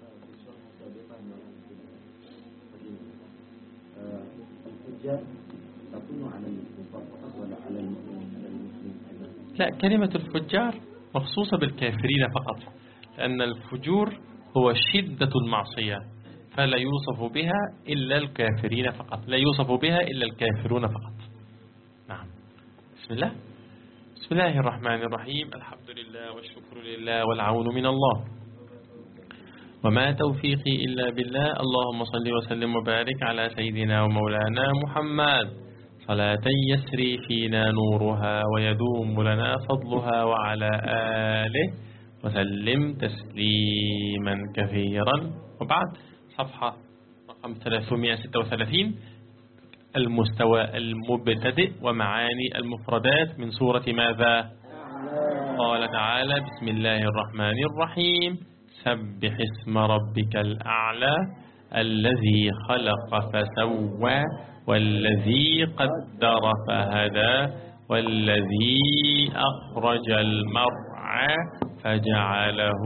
لا، كلمة الفجار مخصوصة بالكافرين فقط، لأن الفجور هو شدة المعصية، فلا يوصف بها إلا الكافرين فقط، لا يوصف بها إلا الكافرون فقط. نعم. بسم الله. بسم الله الرحمن الرحيم. الحمد لله والشكر لله والعون من الله، وما توفيقي إلا بالله. اللهم صل وسلم وبارك على سيدنا ومولانا محمد صلاة يسري فينا نورها ويدوم لنا فضلها، وعلى آله وسلم تسليما كثيرا. وبعد، صفحة رقم 336، المستوى المبتدئ ومعاني المفردات من سورة ماذا؟ قال تعالى: بسم الله الرحمن الرحيم. سبح اسم ربك الأعلى الذي خلق فسوى والذي قدر فهدى والذي أخرج المرعى فجعله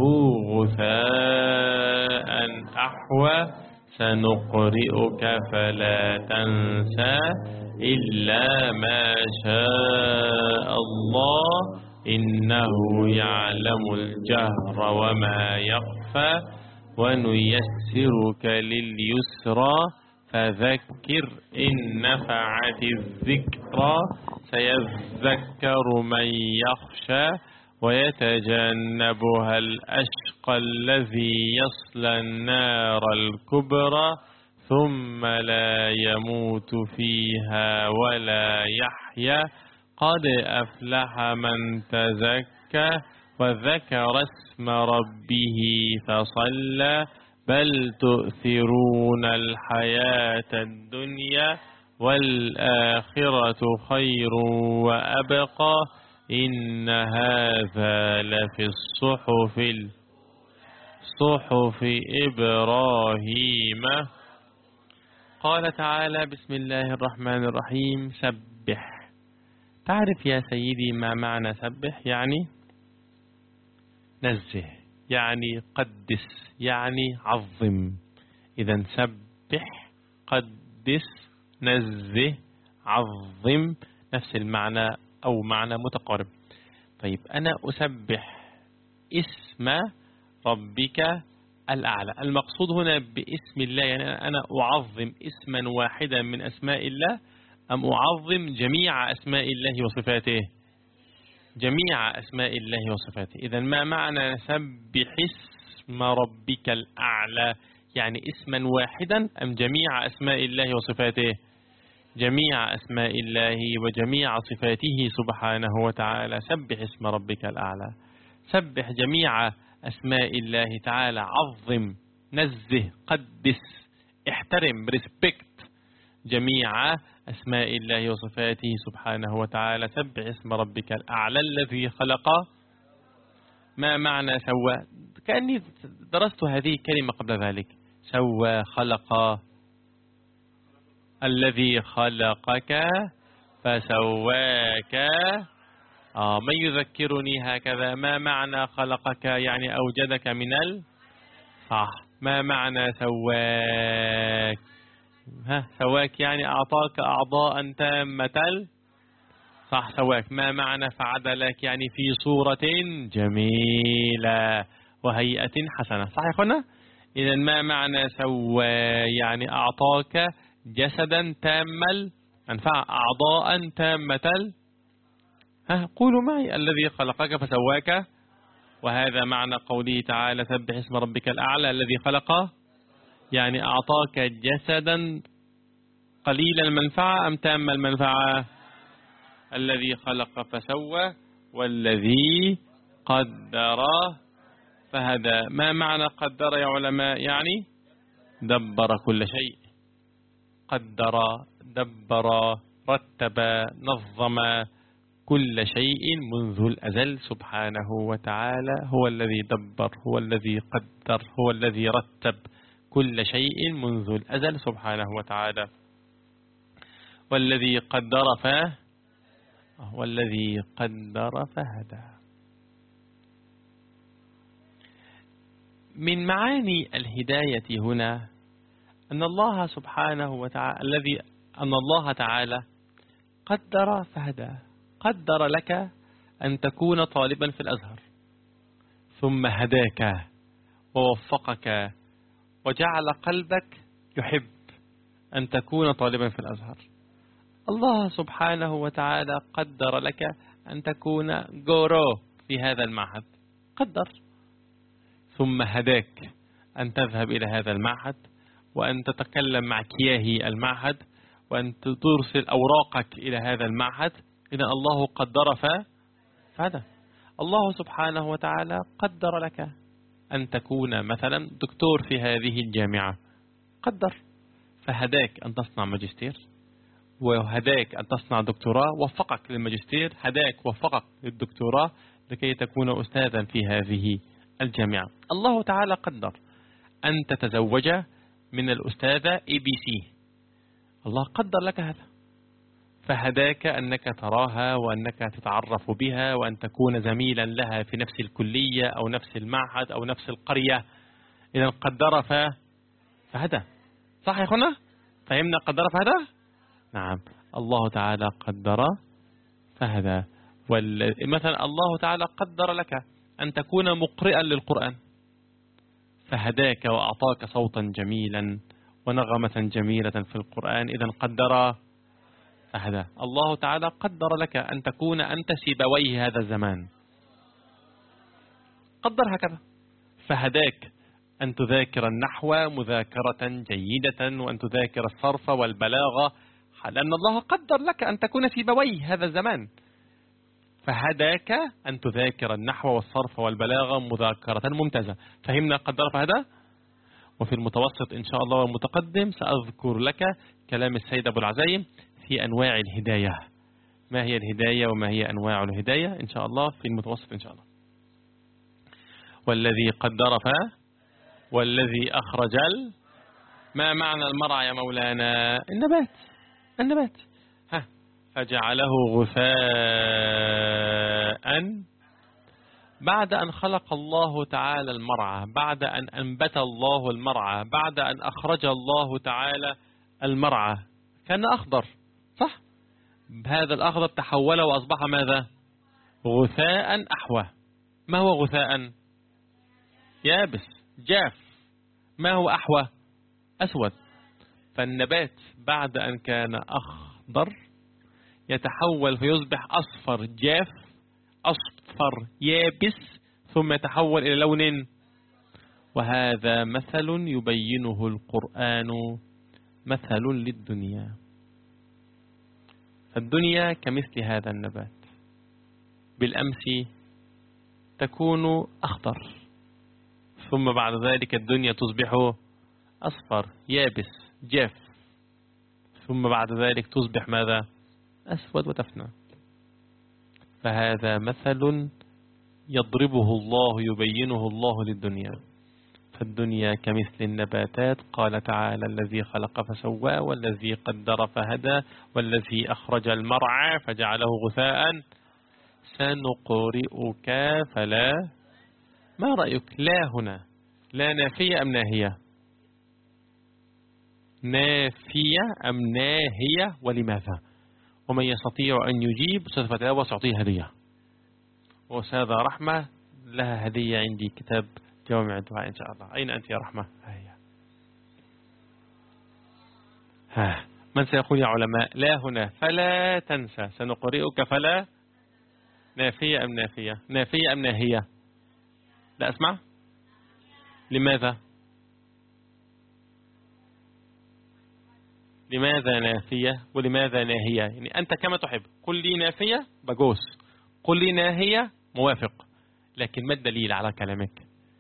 غثاء أحوى سنقرئك فلا تنسى إلا ما شاء الله إنه يعلم الجهر وما يخفى ونيسرك لليسرى فذكر إن نفعت الذكرى سيذكر من يخشى ويتجنبها الأشقى الذي يصلى النار الكبرى ثم لا يموت فيها ولا يحيا قد أفلح من تزكى وذكر اسم ربه فصلى بل تؤثرون الحياة الدنيا والآخرة خير وأبقى إن هذا لفي صحف إبراهيم. قال تعالى: بسم الله الرحمن الرحيم. سبح. تعرف يا سيدي ما معنى سبح؟ يعني نزه، يعني قدس، يعني عظم. إذا سبح، قدس، نزه، عظم، نفس المعنى أو معنى متقارب. طيب، أنا أسبح اسم ربك الأعلى. المقصود هنا باسم الله يعني أنا أعظم اسما واحدا من أسماء الله أم أعظم جميع أسماء الله وصفاته؟ جميع أسماء الله وصفاته. إذا ما معنى سبح اسم ربك الأعلى؟ يعني اسما واحدا أم جميع أسماء الله وصفاته؟ جميع أسماء الله وجميع صفاته سبحانه وتعالى. سبح اسم ربك الأعلى، سبح جميع أسماء الله تعالى، عظم، نزه، قدس، احترم، respect جميع أسماء الله وصفاته سبحانه وتعالى. سبح اسم ربك الأعلى الذي خلق. ما معنى سوى؟ كأني درست هذه الكلمة قبل ذلك. سوى، خلق. الذي خلقك فسواك. من يذكرني هكذا؟ ما معنى خلقك؟ يعني أوجدك من صح. ما معنى سواك؟ سواك يعني أعطاك أعضاء تامة. صح، سواك. ما معنى فعدلك؟ يعني في صورة جميلة وهيئة حسنة. صح يا أخوانا؟ إذا ما معنى سوى؟ يعني أعطاك جسدا تاما، أنفع أعضاء تامة. قولوا معي: الذي خلقك فسواك. وهذا معنى قوله تعالى: سبح اسم ربك الأعلى الذي خلق، يعني أعطاك جسدا قليل المنفعة أم تام المنفعة؟ الذي خلق فسوى والذي قدر فهدى. ما معنى قدر يا علماء؟ يعني دبر كل شيء. قدر، دبر، رتب، نظم كل شيء منذ الأزل سبحانه وتعالى. هو الذي دبر، هو الذي قدر، هو الذي رتب كل شيء منذ الأزل سبحانه وتعالى. والذي قدر فهدى. من معاني الهداية هنا أن الله سبحانه وتعالى أن الله تعالى قدر فهدى. قدر لك أن تكون طالبا في الأزهر، ثم هداك ووفقك وجعل قلبك يحب أن تكون طالبا في الأزهر. الله سبحانه وتعالى قدر لك أن تكون جورو في هذا المعهد، قدر. ثم هداك أن تذهب إلى هذا المعهد وأن تتكلم مع كياهي المعهد وأن ترسل أوراقك إلى هذا المعهد. إذا الله قدر فهذا الله سبحانه وتعالى قدر لك أن تكون مثلا دكتور في هذه الجامعة، قدر، فهداك أن تصنع ماجستير، وهداك أن تصنع دكتوراه، وفقك للماجستير، هداك وفقك للدكتوراه لكي تكون أستاذا في هذه الجامعة. الله تعالى قدر أن تتزوج من الأستاذة ABC، الله قدر لك هذا، فهداك أنك تراها وأنك تتعرف بها وأن تكون زميلا لها في نفس الكلية أو نفس المعهد أو نفس القرية. إذا قدر فهدى. صح يا أخونا؟ فهمنا قدر فهدى؟ نعم، الله تعالى قدر فهدى. مثلا الله تعالى قدر لك أن تكون مقرئا للقرآن، فهداك وأعطاك صوتا جميلا ونغمة جميلة في القرآن. إذا قدر فهدى. الله تعالى قدر لك أن تكون أنت سيبويه هذا الزمان، قدر هكذا، فهداك أن تذاكر النحو مذاكرة جيدة وأن تذاكر الصرف والبلاغة، لأن الله قدر لك أن تكون سيبويه هذا الزمان، فهداك أن تذاكر النحو والصرف والبلاغة مذاكرة ممتازة. فهمنا قدر فهدى؟ وفي المتوسط إن شاء الله والمتقدم سأذكر لك كلام السيد أبو العزايم في أنواع الهداية، ما هي الهداية وما هي أنواع الهداية إن شاء الله في المتوسط إن شاء الله. والذي قدر والذي أخرج ما معنى المرعى يا مولانا؟ النبات. فجعله غثاء. بعد أن خلق الله تعالى المرعى، بعد أن أنبت الله المرعى، بعد أن أخرج الله تعالى المرعى، كان أخضر، صح؟ هذا الأخضر تحول وأصبح ماذا؟ غثاء أحوى. ما هو غثاء؟ يابس جاف. ما هو أحوى؟ أسود. فالنبات بعد أن كان أخضر يتحول فيصبح أصفر جاف، أصفر يابس، ثم يتحول إلى لون. وهذا مثل يبينه القرآن، مثل للدنيا. فالدنيا كمثل هذا النبات، بالأمس تكون أخضر، ثم بعد ذلك الدنيا تصبح أصفر يابس جاف، ثم بعد ذلك تصبح ماذا؟ أسود وتفنى. فهذا مثل يضربه الله يبينه الله للدنيا. فالدنيا كمثل النباتات، قال تعالى: الذي خلق فسوى والذي قدر فهدى والذي أخرج المرعى فجعله غثاء. سنقرئك فلا. ما رأيك؟ لا هنا لا نافية أم ناهية؟ نافية أم ناهية؟ ولماذا؟ ومن يستطيع أن يجيب ستفتاوى وسأعطيه هدية. وأستاذة رحمة لها هدية عندي، كتاب جوامع الدعاء إن شاء الله. أين أنت يا رحمة؟ من سيقول يا علماء لا هنا؟ فلا تنسى سنقرئك فلا. نافية أم نافية؟ نافية أم ناهية؟ لا أسمع. لماذا؟ لماذا نافية ولماذا ناهية؟ يعني أنت كما تحب، قل لي نافية بجوس، قل لي ناهية موافق، لكن ما الدليل على كلامك؟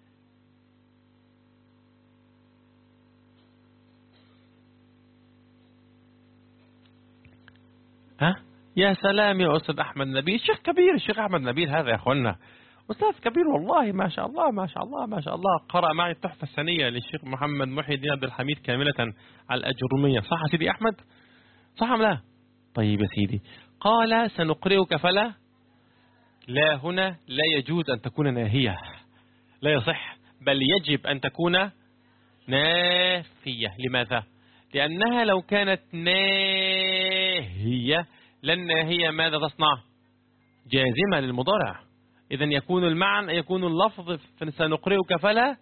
يا سلام يا أستاذ أحمد نبيل، شيخ كبير، الشيخ أحمد نبيل هذا يا أخوانا أستاذ كبير والله، ما شاء الله ما شاء الله ما شاء الله. قرأ معي التحفة السنية للشيخ محمد محي الدين عبد الحميد كاملة على الأجرومية. صح يا سيدي أحمد؟ صح أم لا؟ طيب يا سيدي. قال سنقرئك فلا. لا هنا لا يجوز أن تكون ناهية، لا يصح، بل يجب أن تكون نافية. لماذا؟ لأنها لو كانت ناهية لن ناهية ماذا تصنع؟ جازمة للمضارع. إذن يكون المعنى، يكون اللفظ سنقرئك فلا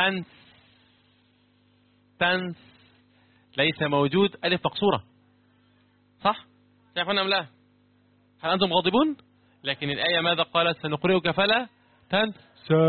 تنس ليس موجود ألف مقصورة. صح؟ شايفون أم لا؟ هل أنتم غاضبون؟ لكن الآية ماذا قالت؟ سنقرئك فلا تنسى.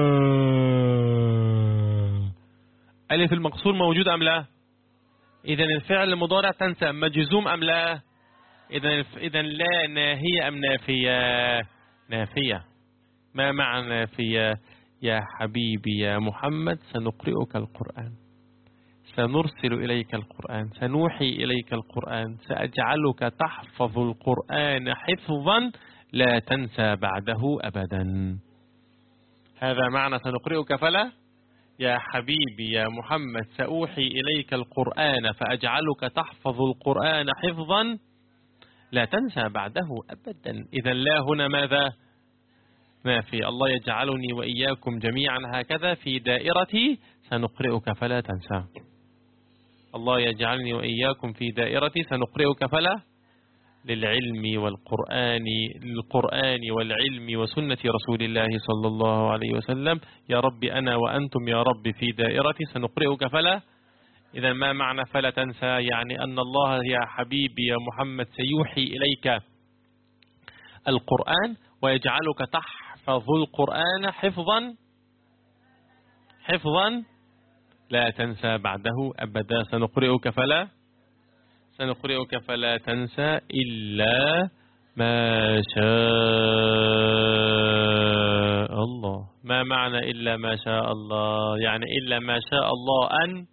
ألف المقصور موجود أم لا؟ إذن الفعل المضارع تنسى مجزوم أم لا؟ إذن لا ناهية أم نافية؟ نافية. ما معنى نافية؟ يا حبيبي يا محمد سنقرئك القرآن، سنرسل إليك القرآن، سنوحي إليك القرآن، سأجعلك تحفظ القرآن حفظا لا تنسى بعده أبدا. هذا معنى سنقرئك فلا. يا حبيبي يا محمد سأوحي إليك القرآن فأجعلك تحفظ القرآن حفظا لا تنسى بعده أبدا. إذا لا هنا ماذا؟ نافي. الله يجعلني وإياكم جميعا هكذا في دائرة سنقرئك فلا تنسى. الله يجعلني وإياكم في دائرة سنقرئك فلا، للعلم والقرآن، للقرآن والعلم وسنة رسول الله صلى الله عليه وسلم. يا رب أنا وأنتم يا رب في دائرة سنقرئك فلا. إذا ما معنى فلا تنسى؟ يعني أن الله يا حبيبي يا محمد سيوحي إليك القرآن ويجعلك تحفظ القرآن حفظا لا تنسى بعده أبدا. سنقرئك فلا تنسى إلا ما شاء الله. ما معنى إلا ما شاء الله؟ يعني إلا ما شاء الله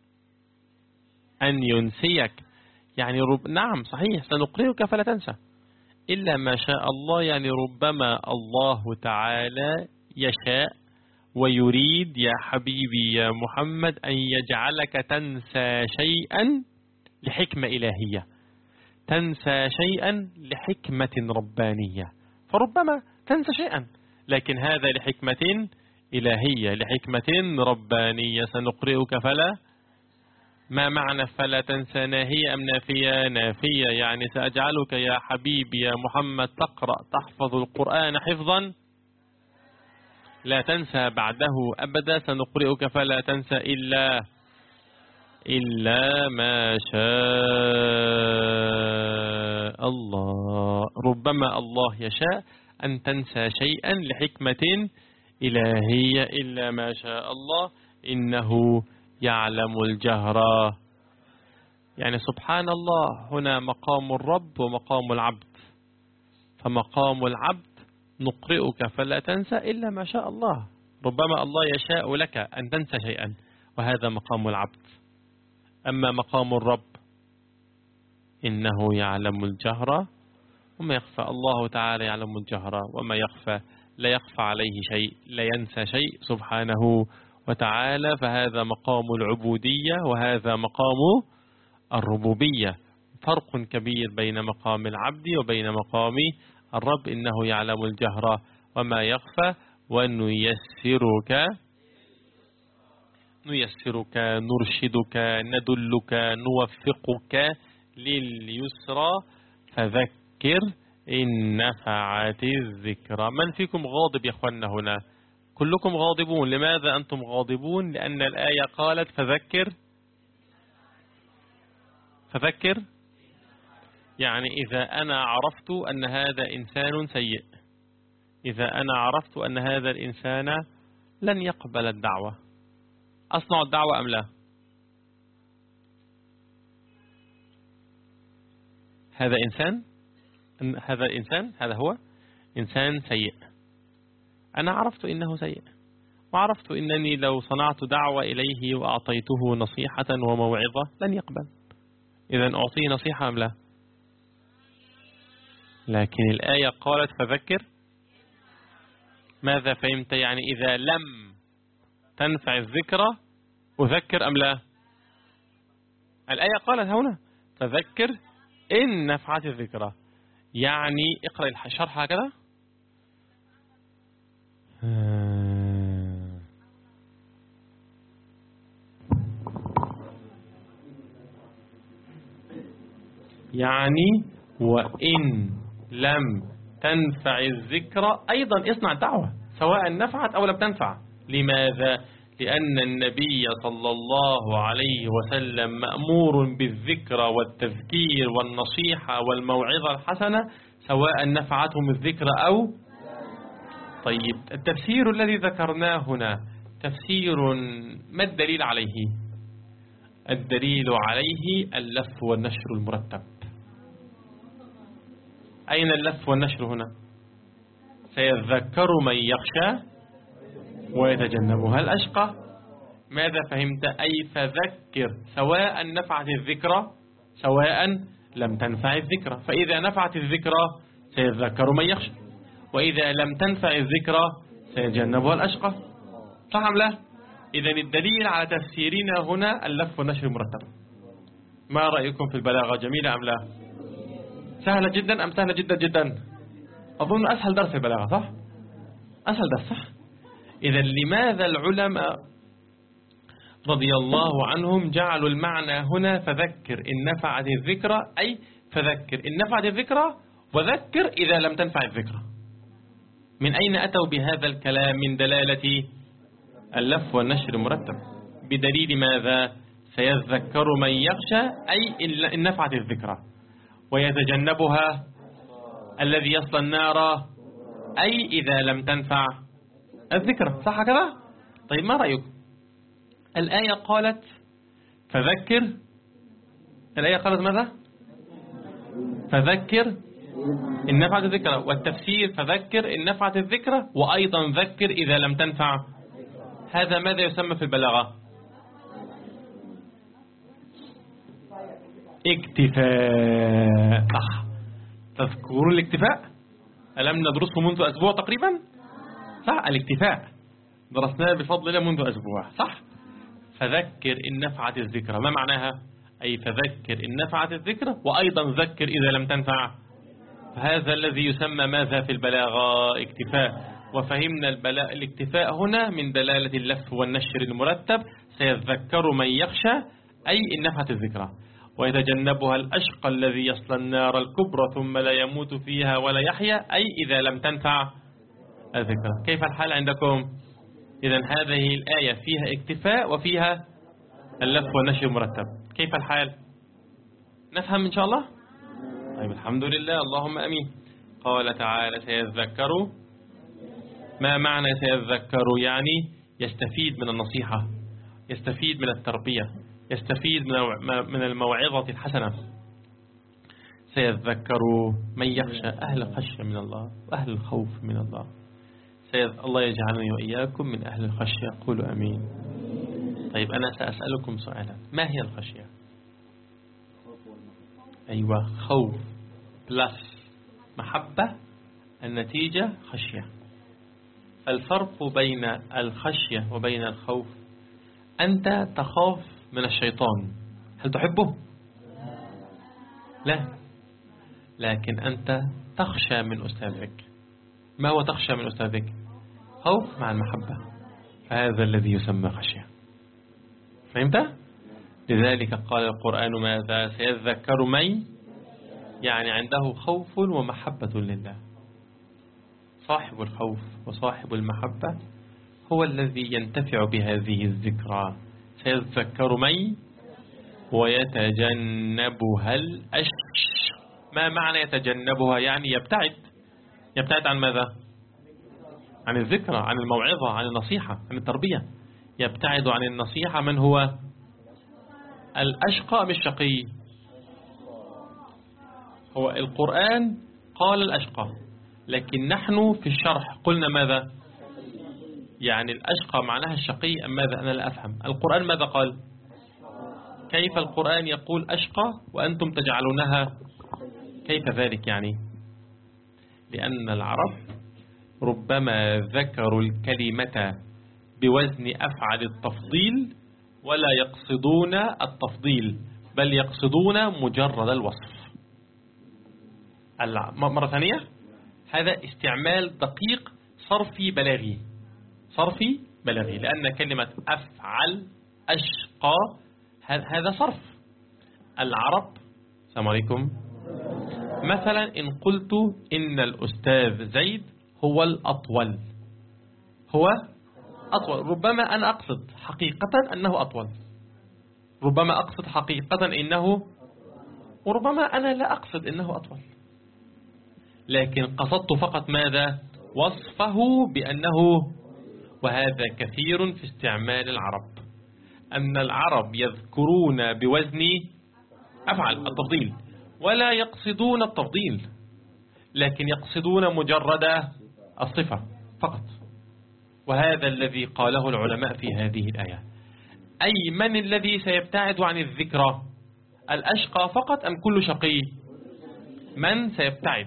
أن ينسيك. يعني نعم صحيح سنقرئك فلا تنسى إلا ما شاء الله، يعني ربما الله تعالى يشاء ويريد يا حبيبي يا محمد أن يجعلك تنسى شيئا لحكمة إلهية، تنسى شيئا لحكمة ربانية، فربما تنسى شيئا لكن هذا لحكمة إلهية، لحكمة ربانية. سنقرئك فلا. ما معنى فلا تنسى؟ ناهية أم نافية؟ نافية. يعني سأجعلك يا حبيبي يا محمد تقرأ تحفظ القرآن حفظا لا تنسى بعده أبدا. سنقرئك فلا تنسى إلا ما شاء الله. ربما الله يشاء أن تنسى شيئا لحكمة إلهية. إلا ما شاء الله إنه يعلم الجهر. يعني سبحان الله هنا مقام الرب ومقام العبد، فمقام العبد نقرئك فلا تنسى إلا ما شاء الله. ربما الله يشاء لك أن تنسى شيئا وهذا مقام العبد. أما مقام الرب إنه يعلم الجهر وما يخفى. الله تعالى يعلم الجهر وما يخفى، لا يخفى عليه شيء، لا ينسى شيء سبحانه وتعالى. فهذا مقام العبودية وهذا مقام الربوبية. فرق كبير بين مقام العبد وبين مقام الرب. إنه يعلم الجهر وما يخفى ونيسرك نرشدك ندلك نوفقك لليسرى فذكر إن نفعت الذكرى. من فيكم غاضب يا أخوانا هنا؟ كلكم غاضبون. لماذا أنتم غاضبون؟ لأن الآية قالت فذكر. يعني إذا أنا عرفت أن هذا إنسان سيء، إذا أنا عرفت أن هذا الإنسان لن يقبل الدعوة، أصنع الدعوة أم لا؟ هذا إنسان هذا هو إنسان سيء. أنا عرفت إنه سيء وعرفت إنني لو صنعت دعوة إليه وأعطيته نصيحة وموعظة لن يقبل. إذن أعطيه نصيحة أم لا؟ لكن الآية قالت فذكر. ماذا فهمت؟ يعني إذا لم تنفع الذكرى أذكر أم لا؟ الآية قالت هنا فذكر إن نفعت الذكرى. يعني اقرأ الشرح هكذا. يعني وإن لم تنفع الذكرى أيضا اصنع دعوة سواء نفعت أو لم تنفع. لماذا؟ لأن النبي صلى الله عليه وسلم مأمور بالذكرى والتذكير والنصيحة والموعظة الحسنة سواء نفعتهم الذكر أو. طيب التفسير الذي ذكرناه هنا تفسير ما الدليل عليه؟ الدليل عليه اللف والنشر المرتب. أين اللف والنشر هنا؟ سيذكر من يخشى ويتجنبها الأشقى. ماذا فهمت؟ أي فذكر سواء نفعت الذكرى سواء لم تنفع الذكرى. فإذا نفعت الذكرى سيذكر من يخشى، وإذا لم تنفع الذكرى سيتجنبها الأشقى. صح أم لا؟ إذن الدليل على تفسيرنا هنا اللف والنشر المرتب. ما رأيكم في البلاغة؟ جميلة أم لا؟ سهلة جدا أم سهلة جدا جدا؟ أظن أسهل درس البلاغة صح؟ أسهل درس صح؟ إذن لماذا العلماء رضي الله عنهم جعلوا المعنى هنا فذكر إن نفعت الذكرى، أي فذكر إن نفعت الذكرى وذكر إذا لم تنفع الذكرى. من أين أتوا بهذا الكلام؟ من دلالة اللف والنشر المرتب. بدليل ماذا؟ سيذكر من يخشى أي إن نفعت الذكرى، ويتجنبها الذي يصلى النار أي إذا لم تنفع الذكرى. صح كذا؟ طيب ما رأيكم؟ الآية قالت فذكر، الآية قالت ماذا؟ فذكر إن نفعت الذكرى، والتفسير فذكر إن نفعت الذكرى وأيضا ذكر إذا لم تنفع. هذا ماذا يسمى في البلاغة؟ اكتفاء. صح. تذكرون الاكتفاء؟ ألم ندرسه منذ أسبوع تقريبا؟ صح. الاكتفاء درسناه بفضل الله منذ أسبوع. صح. فذكر إن نفعت الذكرى ما معناها؟ أي فذكر إن نفعت الذكرى وأيضا ذكر إذا لم تنفع. فهذا الذي يسمى ماذا في البلاغة؟ اكتفاء. وفهمنا الاكتفاء هنا من دلالة اللف والنشر المرتب. سيذكر من يخشى أي إن نفعت الذكرى، ويتجنبها الأشقى الذي يصلى النار الكبرى ثم لا يموت فيها ولا يحيا أي إذا لم تنفع الذكرى. كيف الحال عندكم؟ إذن هذه الآية فيها اكتفاء وفيها اللف والنشر المرتب. كيف الحال؟ نفهم إن شاء الله؟ طيب الحمد لله، اللهم أمين. قال تعالى سيذكر. ما معنى سيذكر؟ يعني يستفيد من النصيحة، يستفيد من التربية، يستفيد من الموعظة الحسنة. سيذكر من يخشى، أهل الخشية من الله وأهل الخوف من الله. الله يجعلني وإياكم من أهل الخشية، قولوا أمين. طيب أنا سأسألكم سؤالا، ما هي الخشية؟ أيوة، خوف بلس محبة النتيجة خشية. الفرق بين الخشية وبين الخوف، أنت تخاف من الشيطان، هل تحبه؟ لا، لكن أنت تخشى من أستاذك. ما هو تخشى من أستاذك؟ خوف مع المحبة، فهذا الذي يسمى خشية. فهمت؟ لذلك قال القرآن ماذا؟ سيذكر من، يعني عنده خوف ومحبة لله. صاحب الخوف وصاحب المحبة هو الذي ينتفع بهذه الذكرى. سيذكر من ويتجنبها الأشقى. ما معنى يتجنبها؟ يعني يبتعد. يبتعد عن ماذا؟ عن الذكرى، عن الموعظة، عن النصيحة، عن التربية. يبتعد عن النصيحة. من هو الأشقى؟ مش شقي. هو القرآن قال الأشقى، لكن نحن في الشرح قلنا ماذا؟ يعني الأشقى معناها الشقي أم ماذا؟ أنا لا أفهم. القرآن ماذا قال؟ كيف القرآن يقول أشقى وأنتم تجعلونها؟ كيف ذلك يعني؟ لأن العرب ربما ذكروا الكلمة بوزن أفعل التفضيل ولا يقصدون التفضيل، بل يقصدون مجرد الوصف. مرة ثانية، هذا استعمال دقيق صرفي بلاغي، صرفي بلاغي، لأن كلمة أفعل أشقى هذا صرف. العرب، السلام عليكم، مثلا إن قلت إن الأستاذ زيد هو الأطول، هو أطول، ربما أنا أقصد حقيقة أنه أطول، ربما أقصد حقيقة إنه، وربما أنا لا أقصد إنه أطول. لكن قصدت فقط ماذا؟ وصفه بأنه، وهذا كثير في استعمال العرب، أن العرب يذكرون بوزن أفعل التفضيل ولا يقصدون التفضيل، لكن يقصدون مجرد الصفة فقط. وهذا الذي قاله العلماء في هذه الآية. أي من الذي سيبتعد عن الذكرى؟ الأشقى فقط أم كل شقي؟ من سيبتعد؟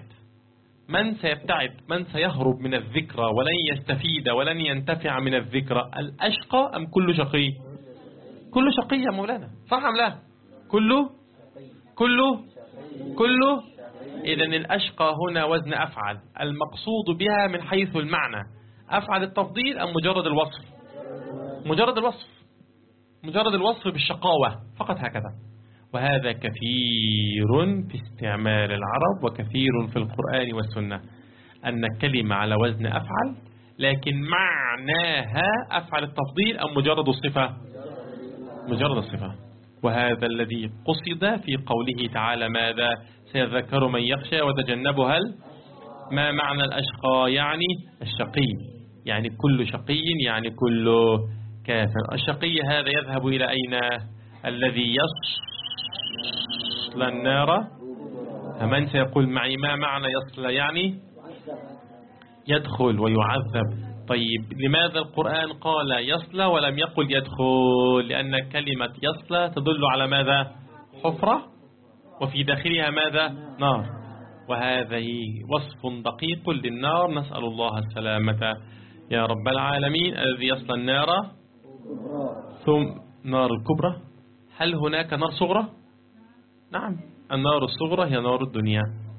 من سيهرب من الذكرى ولن يستفيد ولن ينتفع من الذكرى؟ الأشقى أم كل شقي؟ كل شقي يا مولانا، صح أم لا؟ كله. إذن الأشقى هنا وزن أفعل، المقصود بها من حيث المعنى أفعل التفضيل أم مجرد الوصف؟ مجرد الوصف بالشقاوة فقط، هكذا. وهذا كثير في استعمال العرب وكثير في القرآن والسنة، أن كلمة على وزن أفعل لكن معناها أفعل التفضيل أم مجرد الصفة؟ مجرد الصفة. وهذا الذي قصد في قوله تعالى ماذا؟ سيذكر من يخشى وتجنبها. ما معنى الأشقى؟ يعني الشقي، يعني كل شقي، يعني كل كافر. الشقي هذا يذهب إلى أين؟ الذي يصلى النار. فمن سيقول معي ما معنى يصلى؟ يعني يدخل ويعذب. طيب لماذا القرآن قال يصلى ولم يقل يدخل؟ لأن كلمة يصلى تدل على ماذا؟ حفرة، وفي داخلها ماذا؟ نار. وهذا وصف دقيق للنار، نسأل الله السلامة يا رب العالمين. الذي يصلى النار ثم نار الكبرى. هل هناك نار صغرى؟ نعم، النار الصغرى هي نار الدنيا،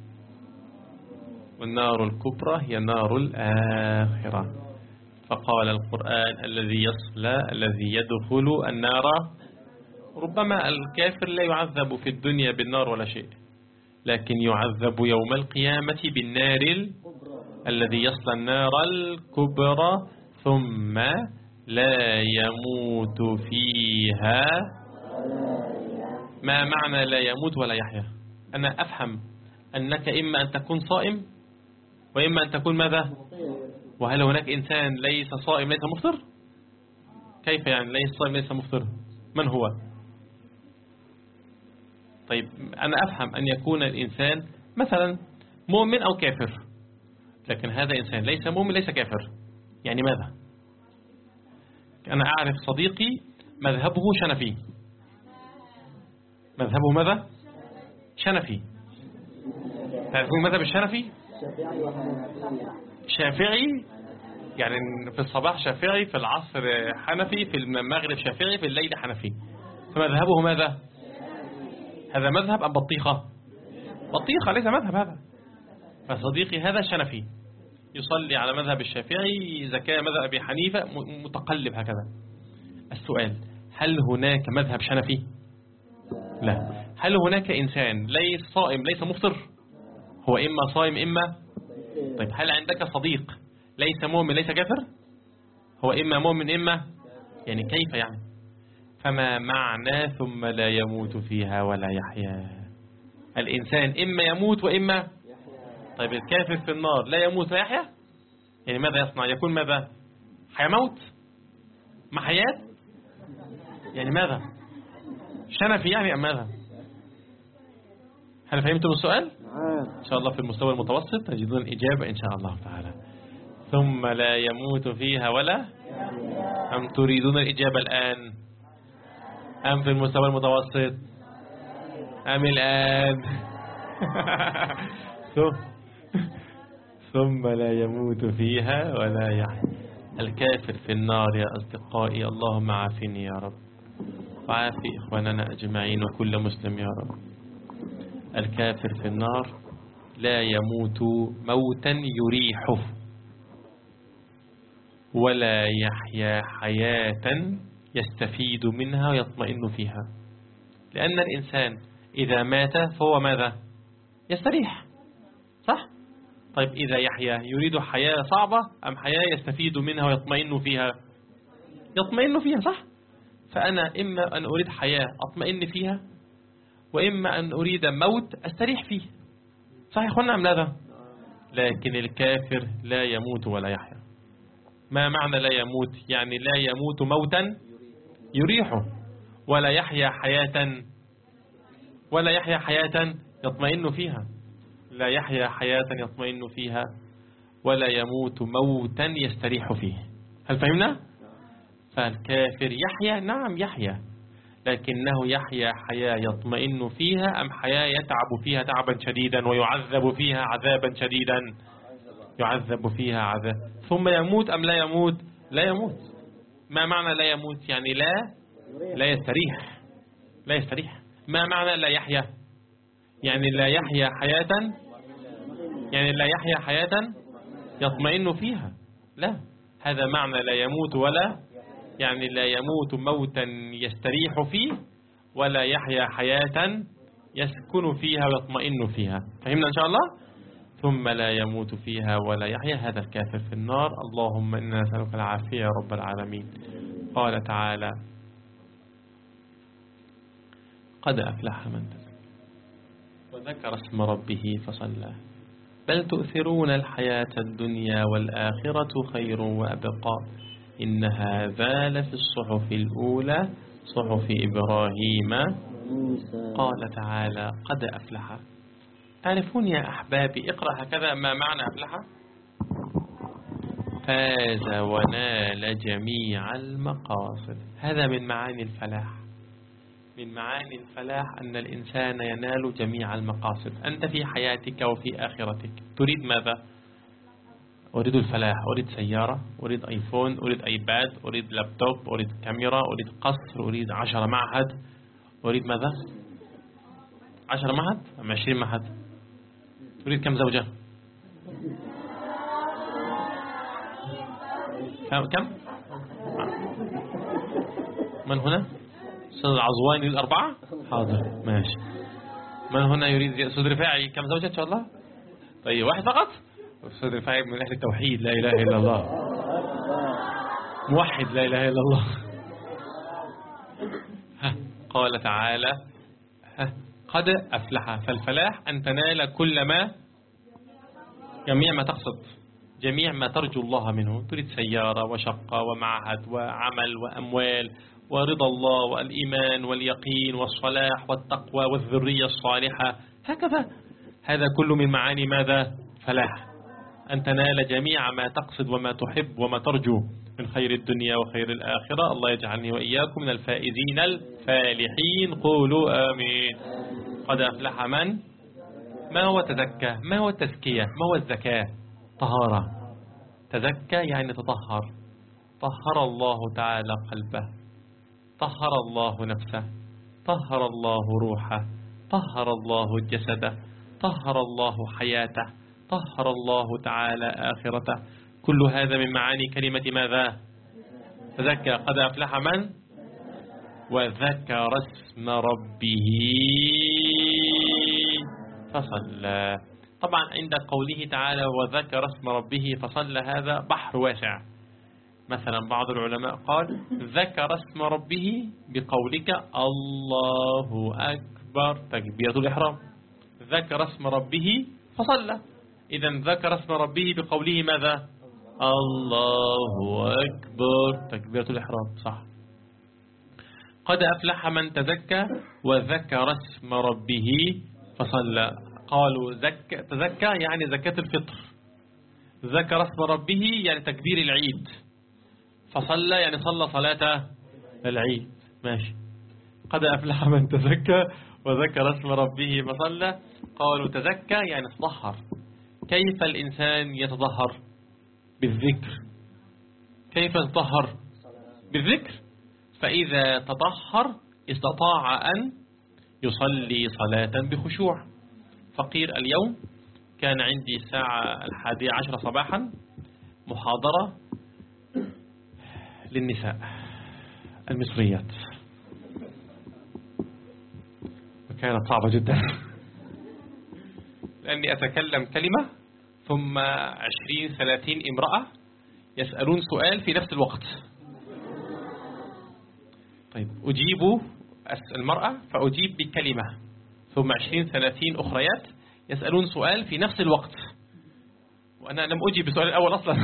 والنار الكبرى هي نار الآخرة. فقال القرآن الذي يصلى، الذي يدخل النار. ربما الكافر لا يعذب في الدنيا بالنار ولا شيء، لكن يعذب يوم القيامة بالنار الذي يصلى النار الكبرى ثم لا يموت فيها. ما معنى لا يموت ولا يحيا؟ أنا أفهم أنك إما أن تكون صائم وإما أن تكون ماذا؟ وهل هناك إنسان ليس صائم ليس مفطر؟ كيف يعني ليس صائم ليس مفطر؟ من هو؟ طيب أنا أفهم أن يكون الإنسان مثلا مؤمن أو كافر، لكن هذا إنسان ليس مؤمن ليس كافر، يعني ماذا؟ أنا أعرف صديقي مذهبه شنفي. مذهبه ماذا؟ شنفي. تعرفون مذهب الشنفي؟ شافعي، يعني في الصباح شافعي، في العصر حنفي، في المغرب شافعي، في الليل حنفي. فمذهبه ماذا؟ هذا مذهب أم بطيخة؟ بطيخة ليس مذهب هذا. فصديقي هذا شنفي يصلي على مذهب الشافعي، إذا كان مذهب أبي حنيفة متقلب هكذا. السؤال: هل هناك مذهب شنفي؟ لا. هل هناك إنسان ليس صائم ليس مفطر؟ هو إما صائم إما. طيب هل عندك صديق ليس مؤمن ليس كافر؟ هو إما مؤمن إما، يعني كيف يعني؟ فما معنى ثم لا يموت فيها ولا يحيا؟ الإنسان إما يموت وإما. طيب الكافر في النار لا يموت ولا يحيا، يعني ماذا يصنع؟ يكون ماذا؟ حيموت محيات، يعني ماذا؟ شنفي يعني أم ماذا؟ هل فهمتم السؤال؟ إن شاء الله في المستوى المتوسط تجدون الإجابة إن شاء الله تعالى. ثم لا يموت فيها ولا. أم تريدون الإجابة الآن أم في المستوى المتوسط أم الآن؟ ثم لا يموت فيها ولا يحيا. الكافر في النار يا أصدقائي، اللهم عافني يا رب وعافي إخواننا أجمعين وكل مسلم يا رب. الكافر في النار لا يموت موتا يريحه ولا يحيا حياة يستفيد منها ويطمئن فيها، لأن الإنسان إذا مات فهو ماذا؟ يستريح، صح؟ طيب إذا يحيا يريد حياة صعبة أم حياة يستفيد منها ويطمئن فيها؟ يطمئن فيها، صح؟ فأنا إما أن أريد حياة أطمئن فيها، وإما أن أريد موت أستريح فيه، صح يا أخوانا أم لا؟ لكن الكافر لا يموت ولا يحيا. ما معنى لا يموت؟ يعني لا يموت موتا يريحه، ولا يحيا حياة يطمئن فيها، لا يحيا حياة يطمئن فيها، ولا يموت موتا يستريح فيه. هل فهمنا؟ فالكافر يحيا، نعم يحيا، لكنه يحيا حياة يطمئن فيها أم حياة يتعب فيها تعبا شديدا ويعذب فيها عذابا شديدا؟ يعذب فيها عذاب. ثم يموت أم لا يموت؟ لا يموت. ما معنى لا يموت؟ يعني لا يستريح. ما معنى لا يحيا؟ يعني لا يحيا حياة يطمئن فيها، لا، هذا معنى لا يموت، ولا يعني لا يموت موتا يستريح فيه، ولا يحيا حياة يسكن فيها ويطمئن فيها. فهمنا إن شاء الله؟ ثم لا يموت فيها ولا يحيا، هذا الكافر في النار. اللهم إنا نسألك العافية يا رب العالمين. قال تعالى: قد أفلح من تزكى وذكر اسم ربه فصلى بل تؤثرون الحياة الدنيا والآخرة خير وأبقى إن هذا لفي الصحف الأولى صحف إبراهيم. قال تعالى: قد أفلح. تعرفون يا أحبابي، اقرأ هكذا: ما معنى أفلح؟ فاز ونال جميع المقاصد. هذا من معاني الفلاح. من معاني الفلاح أن الإنسان ينال جميع المقاصد. أنت في حياتك وفي آخرتك تريد ماذا؟ أريد الفلاح، أريد سيارة، أريد آيفون، أريد آيباد، أريد لابتوب، أريد كاميرا، أريد قصر، أريد 10 معهد، أريد ماذا؟ 10 معهد أم 20 معهد؟ تريد كم زوجة؟ كم؟ من هنا؟ أستاذ العزواني يريد 4؟ حاضر، ماشي. من هنا يريد؟ أستاذ رفاعي كم زوجة إن شاء الله؟ طيب، 1 فقط؟ أستاذ رفاعي من أهل التوحيد، لا إله إلا الله، موحد، لا إله إلا الله. قال تعالى: قد أفلح. فالفلاح أن تنال كل ما، جميع ما تقصد، جميع ما ترجو الله منه. تريد سيارة وشقة ومعهد وعمل وأموال ورضا الله والإيمان واليقين والصلاح والتقوى والذرية الصالحة، هكذا. هذا كله من معاني ماذا؟ فلاح. أن تنال جميع ما تقصد وما تحب وما ترجو من خير الدنيا وخير الآخرة. الله يجعلني وإياكم من الفائزين الفالحين. قولوا آمين. قد أفلح من؟ ما هو تزكى؟ ما هو التزكية؟ ما هو الزكاة؟ طهارة. تزكى يعني تطهر. طهر الله تعالى قلبه، طهر الله نفسه، طهر الله روحه، طهر الله جسده، طهر الله حياته، طهر الله تعالى آخرته. كل هذا من معاني كلمة ماذا؟ تزكى. قد أفلح من؟ وذكر اسم ربه فصلى. طبعا عند قوله تعالى وذكر اسم ربه فصلى، هذا بحر واسع. مثلا بعض العلماء قال ذكر اسم ربه بقولك الله أكبر، تكبيرة الإحرام. ذكر اسم ربه فصلى. إذا ذكر اسم ربه بقوله ماذا؟ الله أكبر، تكبيرة الإحرام، صح. قد أفلح من تزكى وذكر اسم ربه فصلى. قالوا تزكى يعني زكاة الفطر، ذكر اسم ربه يعني تكبير العيد، فصلى يعني صلى صلاة العيد، ماشي. قد أفلح من تزكى وذكر اسم ربه فصلى. قالوا تزكى يعني تطهر. كيف الإنسان يتطهر؟ بالذكر. كيف يتطهر؟ بالذكر. فإذا تطهر استطاع أن يصلي صلاة بخشوع. فقير اليوم كان عندي الساعة 11 صباحا محاضرة للنساء المصريات، وكانت صعبة جدا لأني أتكلم كلمة ثم 20-30 امرأة يسألون سؤال في نفس الوقت. طيب أجيب المرأة فأجيب بكلمة، ثم 20-30 أخريات يسألون سؤال في نفس الوقت. وأنا لم أجيب بالسؤال الأول أصلا.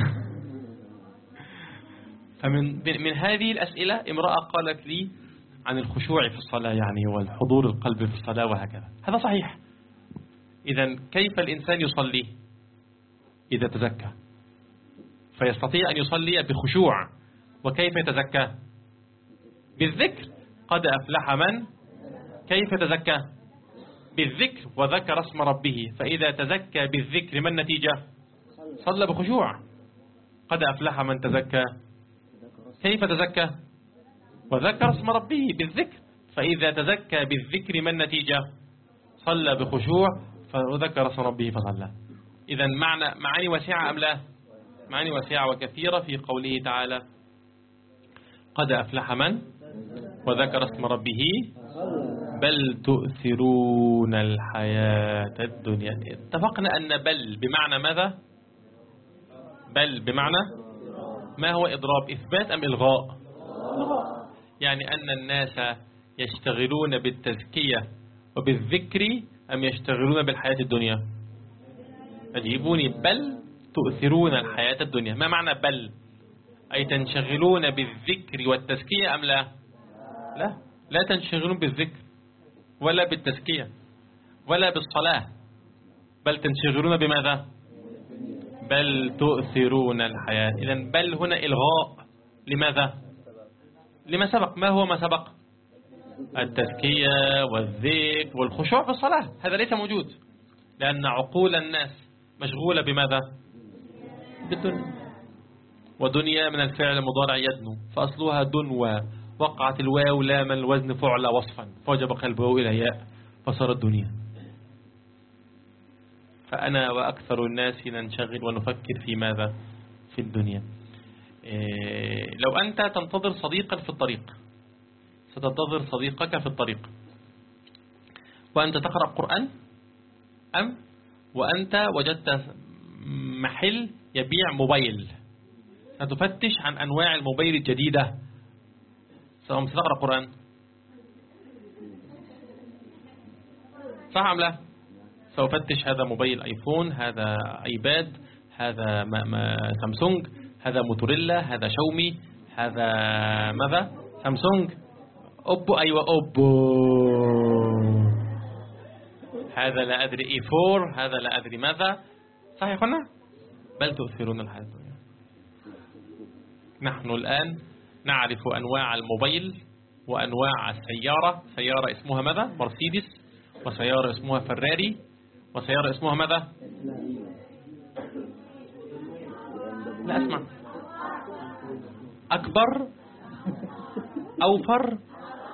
فمن هذه الأسئلة امرأة قالت لي عن الخشوع في الصلاة يعني والحضور القلب في الصلاة وهكذا. هذا صحيح. إذا كيف الإنسان يصلي إذا تزكى؟ فيستطيع أن يصلي بخشوع. وكيف يتزكى؟ بالذكر. قد أفلح من كيف يتزكى؟ بالذكر وذكر اسم ربه. فإذا تزكى بالذكر ما النتيجة؟ صلى بخشوع. قد أفلح من تزكى. كيف تزكى؟ وذكر اسم ربه بالذكر. فإذا تزكى بالذكر ما النتيجة؟ صلى بخشوع وذكر اسم ربه فصلى. إذا معاني واسعة أم لا؟ معاني واسعة وكثيرة في قوله تعالى قد أفلح من وذكر اسم ربه بل تؤثرون الحياة الدنيا. اتفقنا أن بل بمعنى ماذا؟ بل بمعنى ما هو إضراب؟ إثبات أم إلغاء؟ يعني أن الناس يشتغلون بالتزكية وبالذكر أم يشتغلون بالحياة الدنيا؟ أجيبوني. بل تؤثرون الحياة الدنيا. ما معنى بل؟ أي تنشغلون بالذكر والتزكية أم لا؟ لا تنشغلون بالذكر ولا بالتزكية ولا بالصلاة. بل تنشغلون بماذا؟ بل تؤثرون الحياة. إذن بل هنا إلغاء. لماذا؟ لما سبق. ما هو ما سبق؟ التزكية والذكر والخشوع في الصلاة. هذا ليس موجود لأن عقول الناس مشغولة بماذا؟ بالدنيا. ودنيا من الفعل المضارع يدنو فأصلها دنوى. وقعت الواو لام الوزن فعل وصفا فوجب قلبه إلى ياء فصار الدنيا. فأنا وأكثر الناس ننشغل ونفكر في ماذا؟ في الدنيا. لو أنت تنتظر صديقا في الطريق ستنتظر صديقك في الطريق وأنت تقرأ قرآن أم وأنت وجدت محل يبيع موبايل ستفتش عن أنواع الموبايل الجديدة ستقرأ قرآن صح أم لا؟ سأفتش هذا موبايل آيفون هذا آيباد هذا سامسونج هذا موتوريلا هذا شاومي هذا ماذا؟ سامسونج أوبو. أيوة أوبو. هذا لا أدري E4 هذا لا أدري ماذا. صح يا أخوانا؟ بل تؤثرون الحياة الدنيا. نحن الآن نعرف أنواع الموبايل وأنواع السيارة. سيارة اسمها ماذا؟ مرسيدس. وسيارة اسمها فراري. وسيارة اسمها ماذا؟ لا أسمع. أكبر أوفر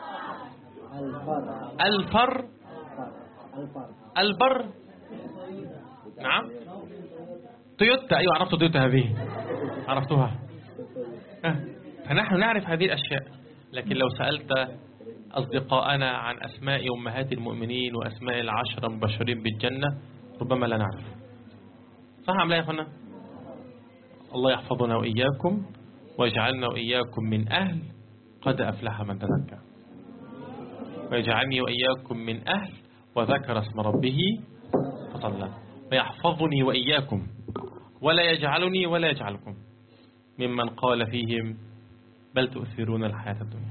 البر. نعم تويوتا. أيوة عرفت تويوتا هذه عرفتها. فنحن نعرف هذه الأشياء. لكن لو سألت أصدقاءنا عن أسماء أمهات المؤمنين وأسماء العشرة المبشرين بالجنة ربما لا نعرف. صح أم لا يا أخوانا؟ الله يحفظنا وإياكم ويجعلنا وإياكم من أهل قد أفلح من تزكى ويجعلني وإياكم من أهل وذكر اسم ربه فصلى ويحفظني وإياكم ولا يجعلني ولا يجعلكم ممن قال فيهم بل تؤثرون الحياة الدنيا.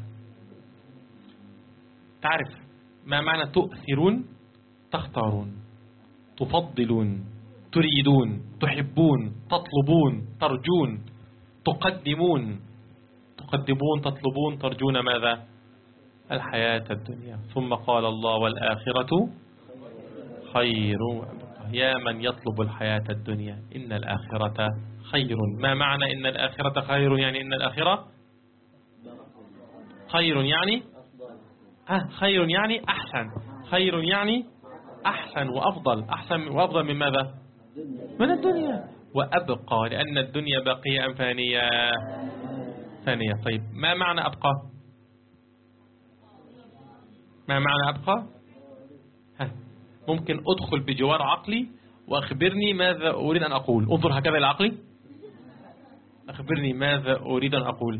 تعرف ما معنى تؤثرون؟ تختارون تفضلون تريدون تحبون تطلبون ترجون تقدمون تطلبون ترجون ماذا؟ الحياة الدنيا. ثم قال الله والآخرة خير وأبقى. يا من يطلب الحياة الدنيا إن الآخرة خير. ما معنى إن الآخرة خير؟ يعني إن الآخرة خير يعني خير يعني أحسن. خير يعني أحسن وأفضل. أحسن وأفضل من ماذا؟ من الدنيا. وأبقى لأن الدنيا باقية أم فانية؟ ثانية. طيب ما معنى أبقى؟ ما معنى أبقى؟ ممكن أدخل بجوار عقلي وأخبرني ماذا أريد أن أقول. انظر هكذا إلى عقلي أخبرني ماذا أريد أن أقول.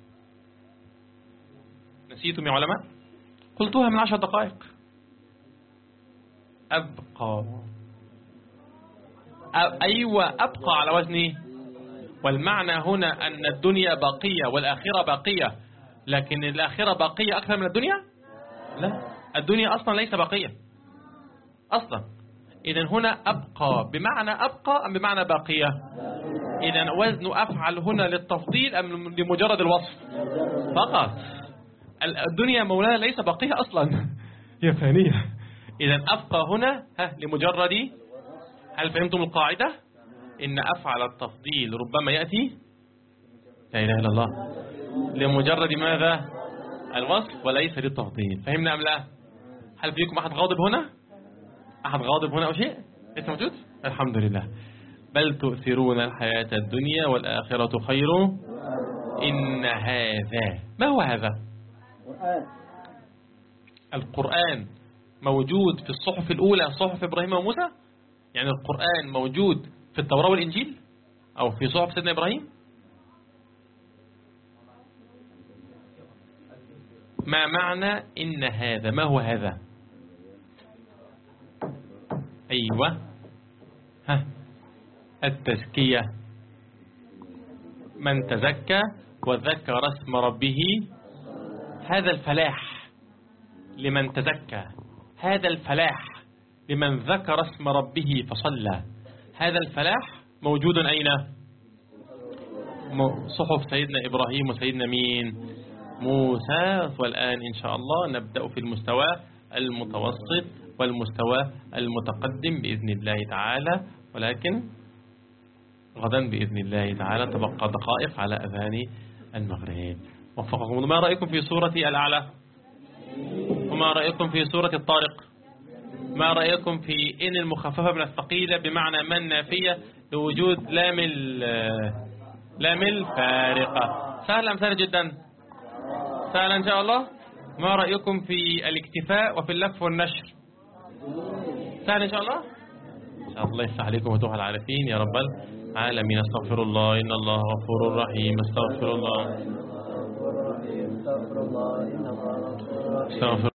نسيتم يا علماء؟ قلتها من 10 دقائق. أبقى أيوة أبقى على وزني. والمعنى هنا أن الدنيا باقية والآخرة باقية، لكن الآخرة باقية أكثر من الدنيا؟ لا، الدنيا أصلا ليس باقية أصلا. إذن هنا أبقى بمعنى أبقى أم بمعنى باقية؟ إذن وزن أفعل هنا للتفضيل أم لمجرد الوصف فقط؟ الدنيا مولانا ليس باقية أصلا، هي فانية. إذن أبقى هنا لمجرد، هل فهمتم القاعدة؟ إن أفعل التفضيل ربما يأتي لا إله إلا الله لمجرد ماذا؟ الوصف وليس للتفضيل. فهمنا أم لا؟ هل فيكم أحد غاضب هنا؟ أحد غاضب هنا أو شيء؟ ليس موجود؟ الحمد لله. بل تؤثرون الحياة الدنيا والآخرة خير. إن هذا، ما هو هذا؟ القرآن موجود في الصحف الأولى، صحف إبراهيم وموسى. يعني القرآن موجود في التوراة والإنجيل أو في صحف سيدنا إبراهيم. ما معنى إن هذا؟ ما هو هذا؟ أيوة، التزكية. من تزكى وذكر اسم ربه، هذا الفلاح لمن تزكى، هذا الفلاح لمن ذكر اسم ربه فصلى. هذا الفلاح موجود أين؟ صحف سيدنا إبراهيم وسيدنا مين؟ موسى. والآن إن شاء الله نبدأ في المستوى المتوسط والمستوى المتقدم بإذن الله تعالى، ولكن غدا بإذن الله تعالى تبقى دقائق على أذان المغرب. وفقكم الله. ما رأيكم في سورة الأعلى؟ وما رأيكم في سورة الطارق؟ ما رأيكم في إن المخففة من الثقيلة بمعنى من نافية لوجود لام الفارقة؟ سهل أم سهل جدا؟ سهل إن شاء الله. ما رأيكم في الاكتفاء وفي اللف والنشر؟ سهل إن شاء الله. إن شاء الله يفتح عليكم وتوحى العارفين يا رب العالمين. استغفر الله إن الله غفور رحيم. استغفر الله.